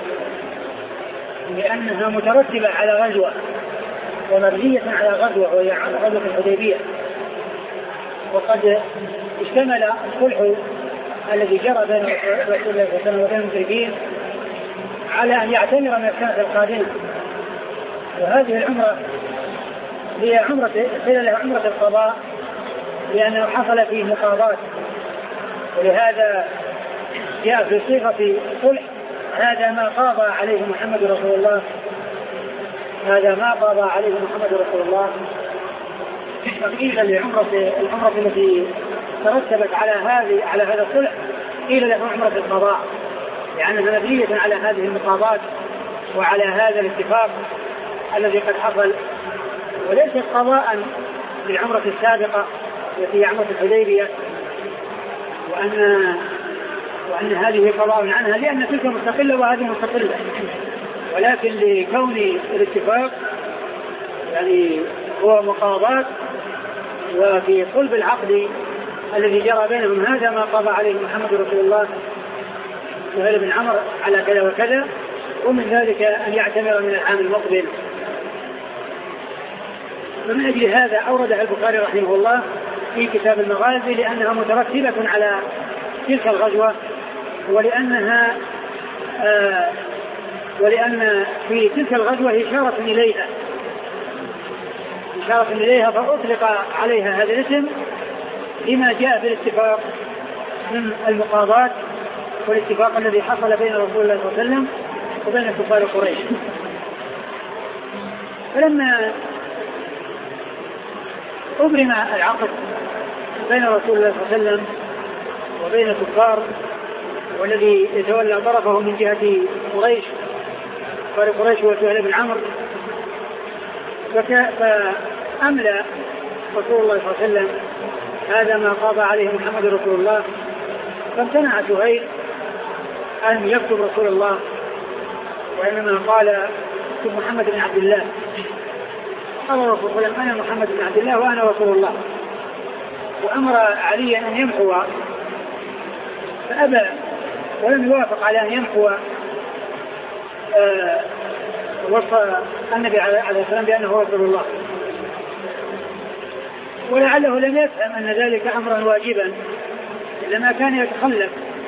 Speaker 2: لأنها مترتبة على غزوة ومبنية على غزوة وهي غزوة الحديبية، وقد اشتمل الصلح الذي جرى بين رسول الله صلى الله عليه وسلم وبين المشركين على أن يعتمر من السنة القادمة. وهذه العمرة هي عمرة قيل لها عمرة القضاء لأنه حصل فيه مقاضاة، ولهذا جاء في صيغة صلح هذا ما قاضى عليه محمد رسول الله هذا ما قاضى عليه محمد رسول الله. فقيل لعمرة العمرة التي ترتبت على هذه على هذا الصلح قيل له عمرة القضاء، لأنها مبنية على هذه المقاضاة وعلى هذا الاتفاق الذي قد حصل، وليست قضاء للعمرة السابقة التي هي عمرة الحديبية، وأن وأن هذه قضاء عنها لأن تلك مستقلة وهذه مستقلة، ولكن لكون الاتفاق يعني هو مقاضاة، وفي صلب العقد الذي جرى بينهم هذا ما قضى عليه محمد رسول الله سهيل بن عمرو على كذا وكذا، ومن ذلك أن يعتمر من العام المقبل. ومن أجل هذا أوردها البخاري رحمه الله في كتاب المغازي لأنها مترتبة على تلك الغزوة، ولأنها آه ولأن في تلك الغزوة إشارة إليها إشارة إليها فأطلق عليها هذا الاسم لما جاء في الاتفاق من المقاضاة والاتفاق الذي حصل بين رسول الله صلى الله عليه وسلم وبين كفار قريش. فلما أبرم العقد بين رسول الله صلى الله عليه وسلم وبين الكفار، والذي يتولى طرفه من جهة قريش كفار قريش وسهيل بن عمرو، فأملى رسول الله صلى الله عليه وسلم هذا ما قاضى عليه محمد رسول الله، فامتنع سهيل أن يكتب رسول الله، وإنما قال اكتب محمد بن عبد الله. قال رسول الله صلى الله عليه وسلم أنا محمد بن عبد الله وأنا رسول الله، وأمر عليا أن يمحو فأبى ولم يوافق على أن يمحو آه وصف النبي عليه الصلاة والسلام بأنه رسول الله، ولعله لم يفهم أن ذلك أمرا واجبا لما كان يتخلف،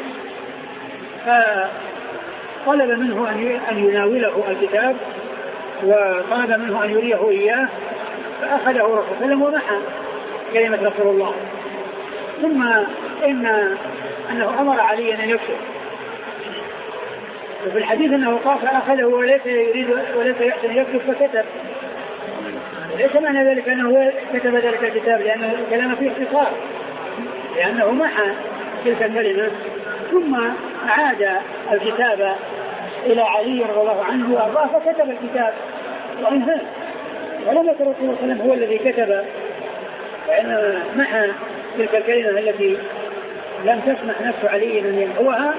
Speaker 2: فطلب منه أن يناوله الكتاب وطلب منه أن يريه إياه، فأخذه رسول الله صلى الله عليه وسلم ومحى كلمة رسول الله. ثم إن أنه أمر عليا أن يكتب، وفي الحديث أنه قال فأخذه وليس يريد وليس يحسن أن يكتب فكتب. ليس معنى ذلك أنه كتب ذلك الكتاب لأنه كلام فيه اختصار، لأنه محى تلك الكلمة ثم عاد الكتاب إلى علي رضي الله عنه وأرضاه فكتب الكتاب وانهى، ولم يكن رسول الله صلى الله عليه وسلم هو الذي كتب، لأن محى تلك الكلمة التي لم تسمح نفس علي أن يمحوها،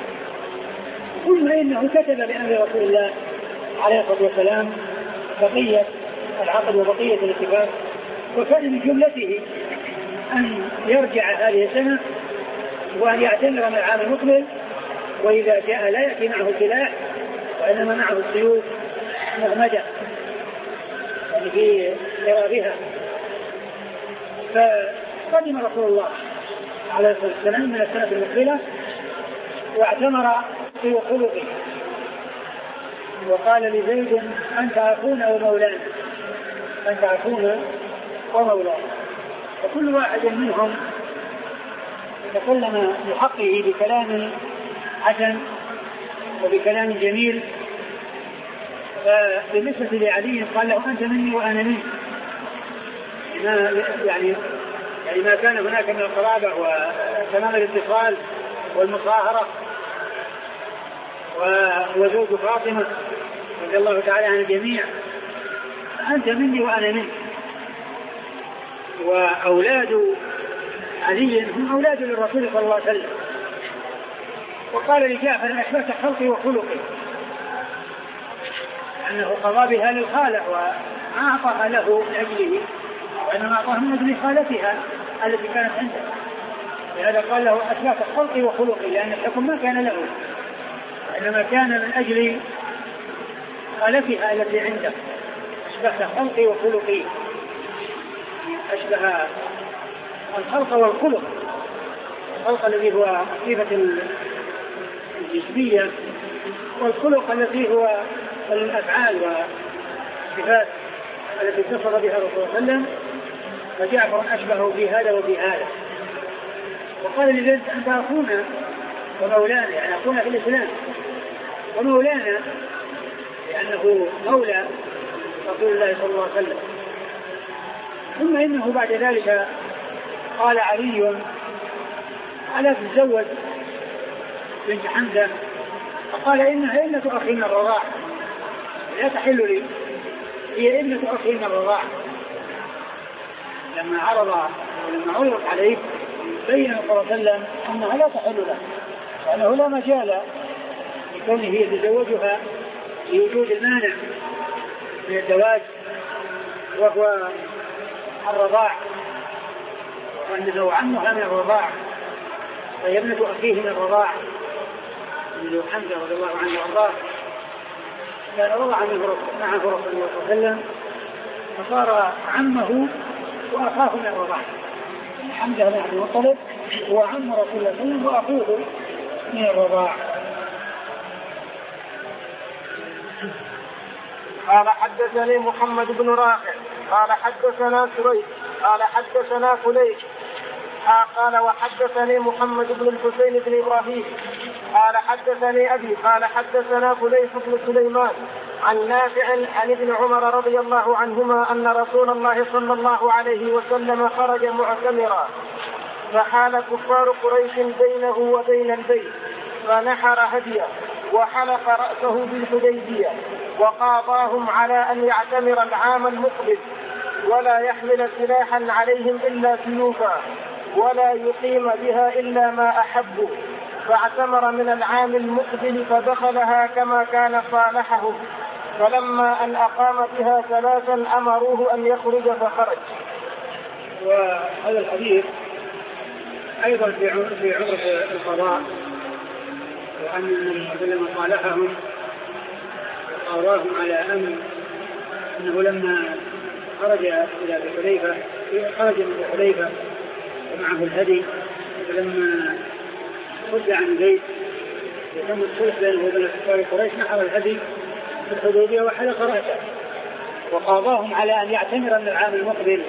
Speaker 2: ثم إنه كتب بأمر رسول الله عليه الصلاة والسلام بقية العقد وبقية الاتفاق، وكان من جملته أن يرجع هذه السنة وأن يعتمر من العام المقبل، وإذا جاء لا يأتي معه سلاح وإنما معه السيوف مغمدة يعني في قرابها. فقدم رسول الله عليه الصلاة والسلام من السنة المقبلة واعتمر في خلقه، وقال لزيد أنت أخونا ومولانا، أنت أخونا ومولانا. وكل واحد منهم تكلم بحقه بكلام حسن وبكلام جميل. فبالنسبة لعلي قال له أنت مني وأنا منك، ما يعني يعني ما كان هناك من القرابة وتمام الاتصال والمصاهرة. وزوج فاطمة رضي الله تعالى عن الجميع، أنت مني وأنا منك. وأولاد علي هم أولاد للرسول صلى الله عليه وسلم. وقال لجعفر أشبهت خلقي وخلقي، أنه قضى بها للخالق وما أعطاها له لأجله، وإنما أعطاها من أجل خالتها التي كانت عنده. لهذا قال له أشبهت خلقي وخلقي، لأن الحكم ما كان له، وإنما كان من أجل خالتها التي عنده. أشبهت خلقي وخلقي، أشبه الخلق والخلق. الخلق الذي هو صفة الجسمية، والخلق الذي هو الأفعال والصفات التي اتصف بها الرسول صلى الله عليه وسلم. فجعفر أشبهه بهذا وبهذا. وقال لزيد أنت أخونا ومولانا، يعني أخونا في الإسلام ومولانا، لأنه مولى رسول الله صلى الله عليه وسلم. ثم إنه بعد ذلك قال علي ألا تتزوج بنت حمزة؟ فقال إنها ابنة أخي من الرضاعة، لا تحل لي، هي ابنة أخي من الرضاعة. لما عرض ولما عرضت عليه بين صلى الله عليه وسلم أنها لا تحل له، وأنه لا مجال لكونه يتزوجها لوجود المانع من الزواج وهو الرضاع، وأنه عمها من الرضاع فهي ابنة أخيه من الرضاع من حمزة رضي الله عنه وأرضاه. كان رضع معه رسول الله صلى الله عليه وسلم، فصار عمه وأخاه من الرضاع. حمزة بن عبد المطلب هو عم رسول الله صلى الله عليه وسلم وأخوه من الرضاع.
Speaker 1: قال حدثني محمد بن رافع قال حدثنا سريج قال حدثنا فليح قال وحدثني محمد بن الحسين بن إبراهيم قال حدثني أبي قال حدثنا فليح بن سليمان عن نافع عن ابن عمر رضي الله عنهما أن رسول الله صلى الله عليه وسلم خرج معتمرا، فحال كفار قريش بينه وبين البيت، فنحر هديه وحلق رأسه بالحديبية، وقاضاهم على أن يعتمر العام المقبل ولا يحمل سلاحا عليهم إلا سيوفا، ولا يقيم بها إلا ما أحبوا. فاعتمر من العام المقبل فدخلها كما كان صالحهم، فلما أن أقام بها ثلاثا أمروه أن يخرج فخرج.
Speaker 2: وهذا الحديث أيضا في عمرة القضاء، وأن النبي صلى الله عليه وسلم صالحهم وقاضاهم على أن أنه لما خرج إلى حذيفة خرج من حذيفة ومعه الهدي، ولما صد عن البيت وتم الصلح بينه وبين كفار قريش نحر الهدي في الحديبية وحلق رأسه، وقاضاهم على أن يعتمر من العام المقبل.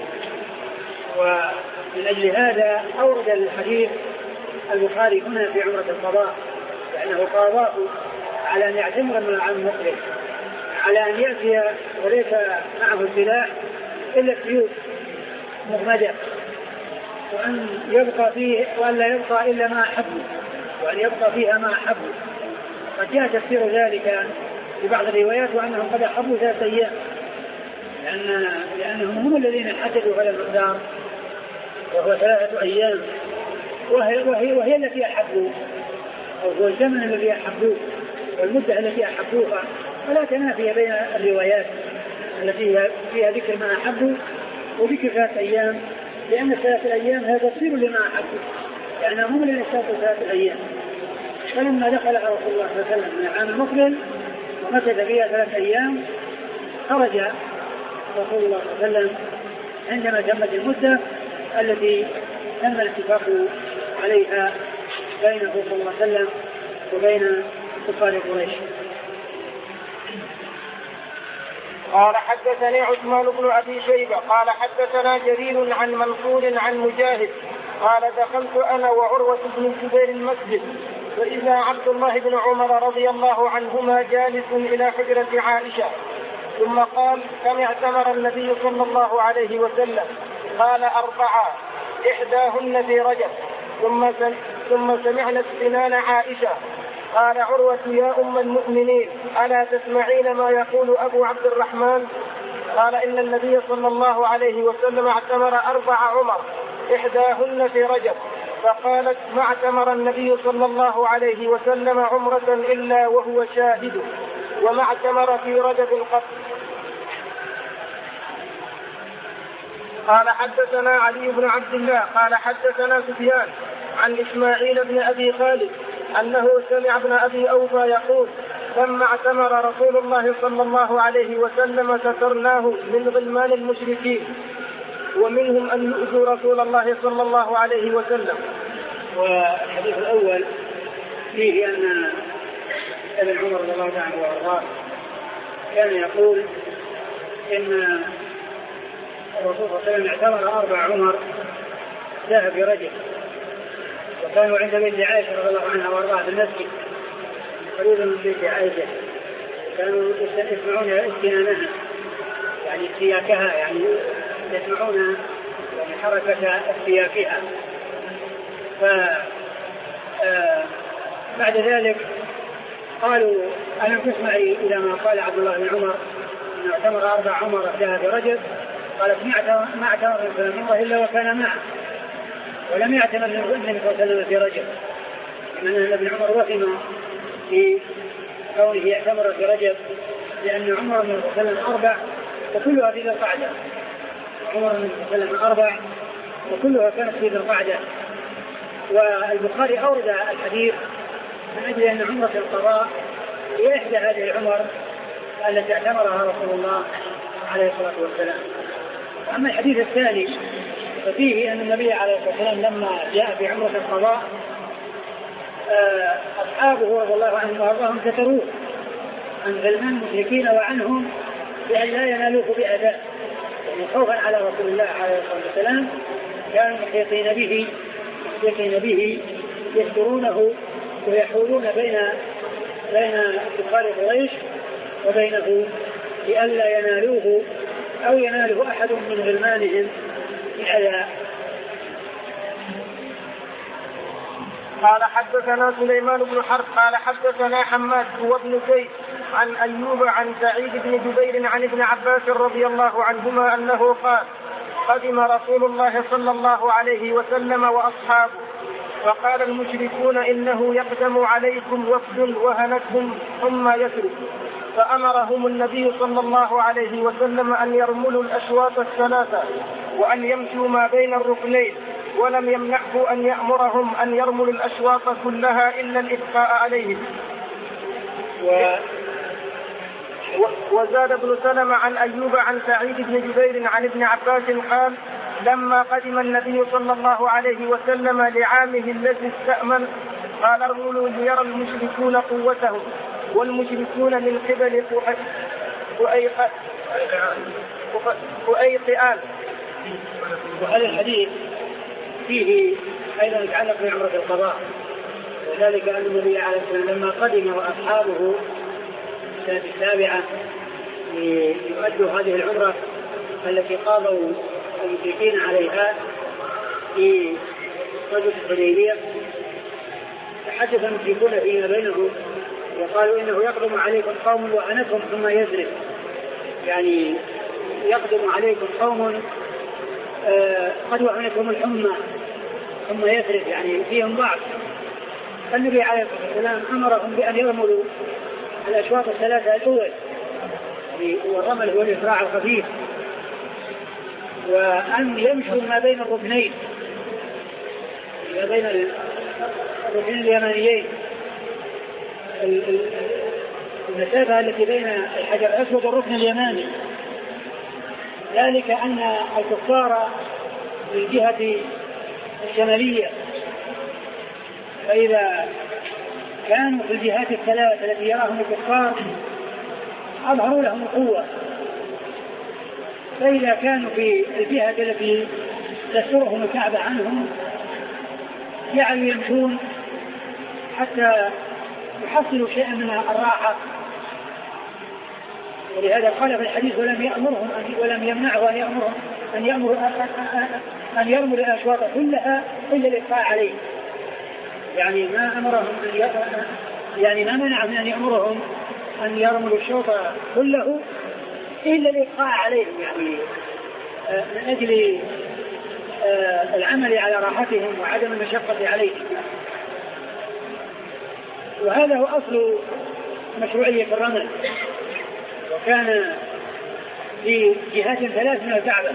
Speaker 2: ومن أجل هذا أورد الحديث البخاري هنا في عمرة القضاء، لأنه قاضاه على أن يعتمر من العام المقبل، على أن يأتي وليس معه السلاح إلا السيوف مغمدة، وأن يبقى فيه وأن لا يبقى إلا ما أحبه، وأن يبقى فيها ما أحبه. قد جاء تفسير ذلك في بعض الروايات وأنهم قد أحبوا ثلاث أيام، لأن لأنهم هم الذين حددوا هذا المقدار وهو ثلاثة أيام، وهي, وهي, وهي التي أحبوا، أو هو الزمن الذي أحبوه والمدة التي أحبوها. فلا تنافي بين الروايات التي فيها ذكر ما أحبوا وذكر ثلاث أيام لأن ثلاثة أيام هذا تفسير لما أحبه، يعني هم اللي يشترطوا ثلاثة أيام. فلما دخل على رسول الله صلى الله عليه وسلم من العام المقبل ومكث فيها ثلاثة أيام، خرج رسول الله صلى الله عليه وسلم عندما تمت المدة التي تم الاتفاق عليها بينه صلى الله عليه وسلم وبين كفار قريش.
Speaker 1: قال حدثني عثمان بن أبي شيبة قال حدثنا جرير عن منصور عن مجاهد قال دخلت أنا وعروة بن الزبير المسجد فإذا عبد الله بن عمر رضي الله عنهما جالس إلى حجرة عائشة، ثم قال كم اعتمر النبي صلى الله عليه وسلم؟ قال أربعة إحداهن في رجب. ثم ثم سمعنا استنان عائشة. قال عروة يا أم المؤمنين ألا تسمعين ما يقول أبو عبد الرحمن؟ قال إن النبي صلى الله عليه وسلم اعتمر أربع عمر إحداهن في رجب. فقالت ما اعتمر النبي صلى الله عليه وسلم عمرة إلا وهو شاهد وما اعتمر في رجب قط. قال حدثنا علي بن عبد الله قال حدثنا سفيان عن إسماعيل بن أبي خالد أنه سمع ابن أبي أوفى يقول لما اعتمر رسول الله صلى الله عليه وسلم سترناه من غلمان المشركين ومنهم أن يؤذوا رسول الله صلى الله عليه وسلم.
Speaker 2: والحديث الأول فيه أن ابن عمر رضي الله عنه وأرضاه كان يقول إن الرسول صلى الله عليه وسلم اعتمر أربع عمر ذهب في رجب، وكانوا عند بيت عائشة رضي الله عنها وأرضاها في المسجد قريبا من بيت عائشة، كانوا يسمعون استنانها يعني استياكها، يعني يسمعون يعني حركة استياكها. فبعد ذلك قالوا ألم تسمعي إلى ما قال عبد الله بن عمر أن اعتمر أربع عمر أحداها في رجب؟ قالت ما اعتمر من عمره إلا وكان معه، ولم يعتمر النبي صلى الله عليه وسلم في رجب، من أن ابن عمر وهم في كونه يعتمر في رجب، لأن عمر من صلى الله عليه وسلم أربع وكلها في ذي القعدة، عمر من صلى الله عليه وسلم أربع وكلها كانت في ذي القعدة. والبخاري أورد الحديث من أجل أن عمرة القضاء هي إحدى هذه العمر التي اعتمرها رسول الله عليه الصلاة والسلام. أما الحديث الثاني ففيه أن النبي عليه الصلاة والسلام لما جاء في عمرة القضاء أصحابه رضي الله عنهم وأرضاهم ستروه عن غلمان المشركين وعنهم بأن لا ينالوه بأذى، يعني خوفا على رسول الله عليه الصلاة والسلام كانوا محيطين به محيطين به يسترونه ويحولون بين بين كفار قريش وبينه لئلا ينالوه أو يناله أحد من غلمانهم بأذى.
Speaker 1: قال حدثنا سليمان بن حرب قال حدثنا حماد هو ابن زيد عن أيوب عن سعيد بن جبير عن ابن عباس رضي الله عنهما أنه قال قدم رسول الله صلى الله عليه وسلم وأصحابه فقال المشركون إنه يقدم عليكم وفد وهنتهم ثم يسرق، فأمرهم النبي صلى الله عليه وسلم أن يرملوا الأشواط الثلاثة وأن يمشوا ما بين الركنين، ولم يمنعه أن يأمرهم أن يرملوا الأشواط كلها إلا الإبقاء عليهم. و... وزاد ابن سلمة عن أيوب عن سعيد بن جبير عن ابن عباس قال لما قدم النبي صلى الله عليه وسلم لعامه الذي استأمن قال ارملوا ليرى المشركون قوتهم والمشركون من قبل قؤيقآن.
Speaker 2: وهذا الحديث فيه أيضا يتعلق بعمرة القضاء، وذلك أن النبي عليه الصلاة والسلام لما قدم وأصحابه السنة السابعة ليؤدوا هذه العمرة التي قاضوا المشركين عليها في غزوة الحديبية، تحدث المشركون فيما بينهم وقالوا إنه يقدم عليكم قوم وأنتهم ثم يزرق، يعني يقدم عليكم قوم آه قد وأنتهم الحمى ثم يزرق، يعني فيهم ضعف. فالنبي عليه الصلاة والسلام أمرهم بأن يرملوا الأشواط الثلاثة الأول، والرمل هو الإسراع الخفيف، وأن يمشوا ما بين الركنين، ما بين الركنين اليمانيين، المسافة التي بين الحجر الأسود والركن اليماني، ذلك أن الكفار من الجهة الشمالية، فإذا كانوا في الجهات الثلاث التي يراهم الكفار أظهروا لهم القوة، فإذا كانوا في الجهة التي تسترهم الكعبة عنهم جعلوا يمشون حتى يحصلوا شيئا من الراحة. ولهذا قال في الحديث ولم يأمرهم ولم يمنعه أن يأمرهم أن يأمر أن يرموا الأشواط كلها إلا الإبقاء عليه، يعني ما أمرهم أن يعني ما منعهم أن يأمرهم أن يرموا الشوط كله إلا الإبقاء عليه، يعني من أجل العمل على راحتهم وعدم المشقة عليهم. وهذا هو أصل مشروعية الرمل، وكان في جهات ثلاث من الكعبة.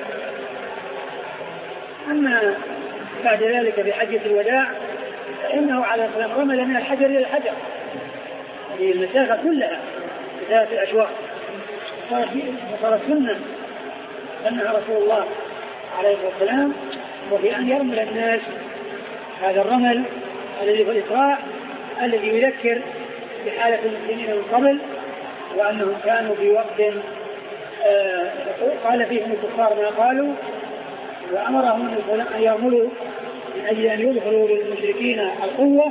Speaker 2: أما بعد ذلك في حجة الوداع فإنه على السلام رمل من الحجر إلى الحجر، هذه المسافة كلها ثلاث الأشواط، فصارت سنة أنها رسول الله عليه الصلاة والسلام وفي أن يرمل الناس هذا الرمل الذي في الإسراء الذي يذكر بحالة المسلمين من قبل، وأنهم كانوا في وقت آه قال فيهم الكفار ما قالوا، وأمرهم أن يرملوا من أجل أن يظهروا للمشركين القوة.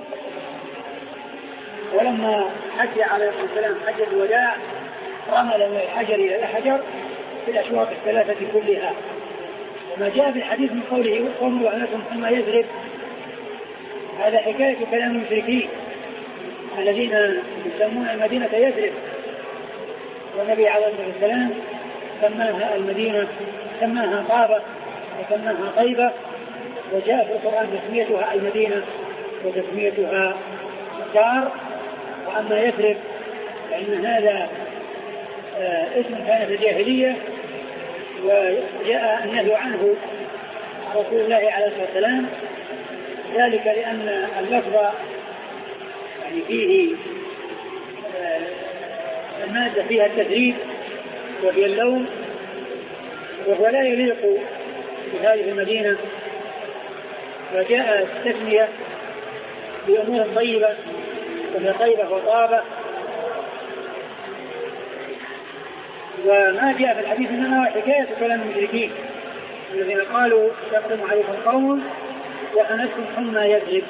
Speaker 2: ولما حج عليه الصلاة والسلام حجة الوداع رمل من الحجر إلى الحجر في الأشواط الثلاثة كلها. وما جاء في الحديث من قوله قوموا وأنكم ثم يثرب، هذا حكاية كلام المشركين الذين يسمون المدينة يثرب، والنبي عليه الصلاة والسلام سماها المدينة، سماها طابة وسماها طيبة، وجاء في القرآن تسميتها المدينة وتسميتها دار. وأما يثرب فإن هذا آه اسم كان في الجاهلية وجاء النهي عنه رسول الله عليه الصلاة والسلام، ذلك لأن اللفظ يعني فيه آه المادة فيها التثريب وهي اللون، وهو لا يليق بهذه المدينة، وجاء التسمية بأمور طيبة وهي طيبة وطابة. وما جاء في الحديث إنما حكاية كلام المشركين الذين قالوا يقدم عليكم قوم وأنتم حمى يذهب.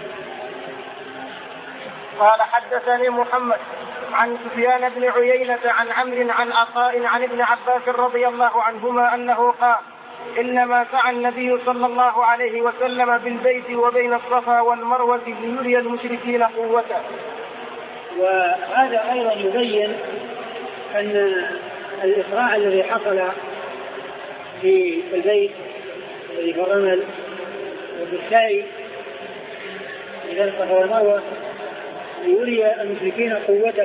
Speaker 1: قال حدثني محمد عن سفيان بن عيينة عن عمرو عن عطاء عن ابن عباس رضي الله عنهما أنه قال إنما سعى النبي صلى الله عليه وسلم بالبيت وبين الصفا والمروة ليري المشركين قوته.
Speaker 2: وهذا أيضا يبين أن الإسراع الذي حصل في البيت الذي في الرمل وبالسعي إلى الصفا والمروة ليري المشركين قوته،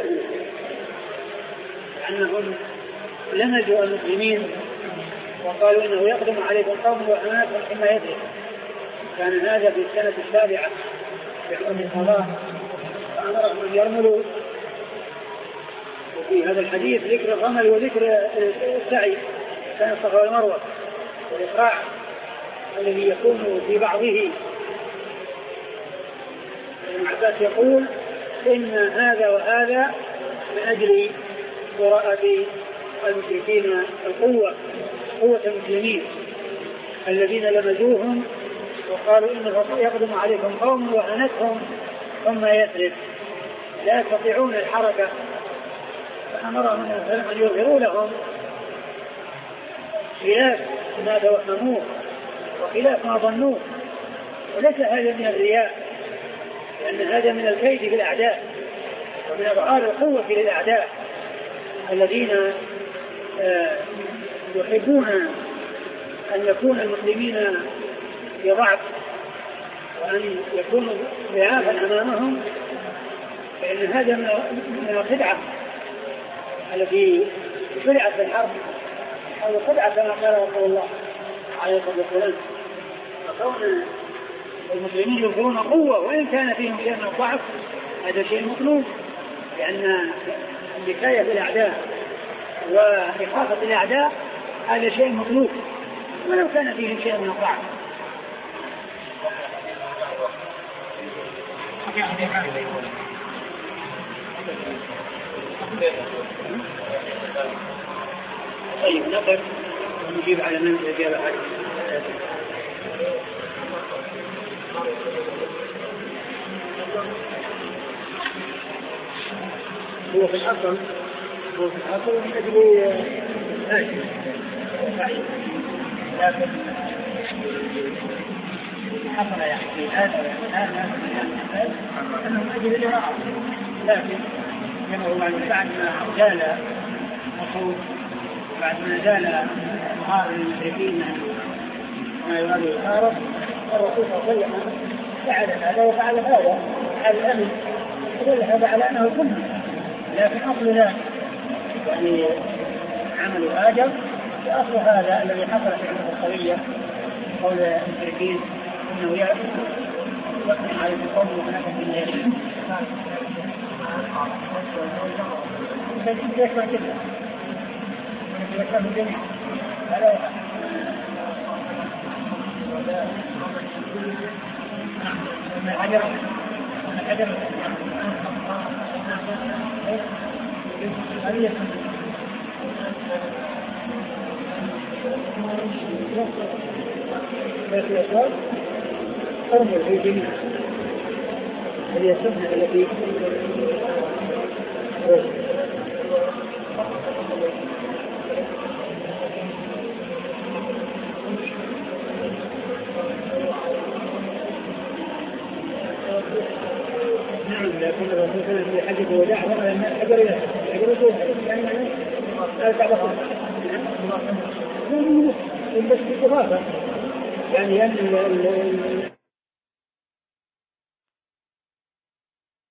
Speaker 2: لأنهم لمزوا المسلمين وقالوا إنه يقدم عليكم قوم وأماتهم حما يدرك. كان هذا في السنة السابعة في حكم القضاء، فأمرهم أن يرملوا. وفي هذا الحديث ذكر الرمل وذكر السعي كان الصفا والمروة والإسراع الذي يكون في بعضه. ابن عباس يقول إن هذا وهذا من أجل قراءة المشركين القوة، قوة المسلمين الذين لمزوهم وقالوا إنه يقدم عليكم قوم وأنتهم ثم يثرب لا يستطيعون الحركة، فأمرهم أن يظهروا لهم خلاف ما توهموه وخلاف ما ظنوه. وليس هذا من الرياء، لأن هذا من الكيد في الأعداء ومن إظهار القوة للأعداء الذين آه يحبون أن يكون المسلمين في ضعف وأن يكونوا ضعافا أمامهم، فإن هذا من الخدعة التي شرعت في الحرب أو الخدعة كما قال رسول الله عليه الصلاة والسلام. فكون المسلمين يظهرون قوة وإن كان فيهم شيء من الضعف هذا شيء مطلوب، لأن النكاية بالأعداء وإخافة الأعداء هذا شيء مطلوب ولو كان فيهم شيء من الضعف. طيب نقف ونجيب على من أجاب هذه.
Speaker 3: هو في الأصل هو في الأصل من أجل هاشم لكن حصل يعني هذا هذا أنه من أجل الإراءة، لكن كما بعد ما زال مصروف بعد ما زال مهار المشركين ما يراد يخارج الرسول صلى الله عليه وسلم فعل هذا وفعل هذا على الأمن يدل هذا على أنه سنة، لكن أصل ذلك يعني عمل آدم وأصل هذا الذي حصل في عمر القوية قول المشركين إنه يأتي يقنع على القوم وهناك من الليل فكيف يكبر كده يكبر الجميع هذا من حجر من حجر هذه بس الأسواق أرمل في جميع هذه السنة التي نعم لكن الرسول صلى الله عليه وسلم في حجة الوداع رمى الناس حجر إلى حجر الرسول يعني لا تعبقون بس بإضافة يعني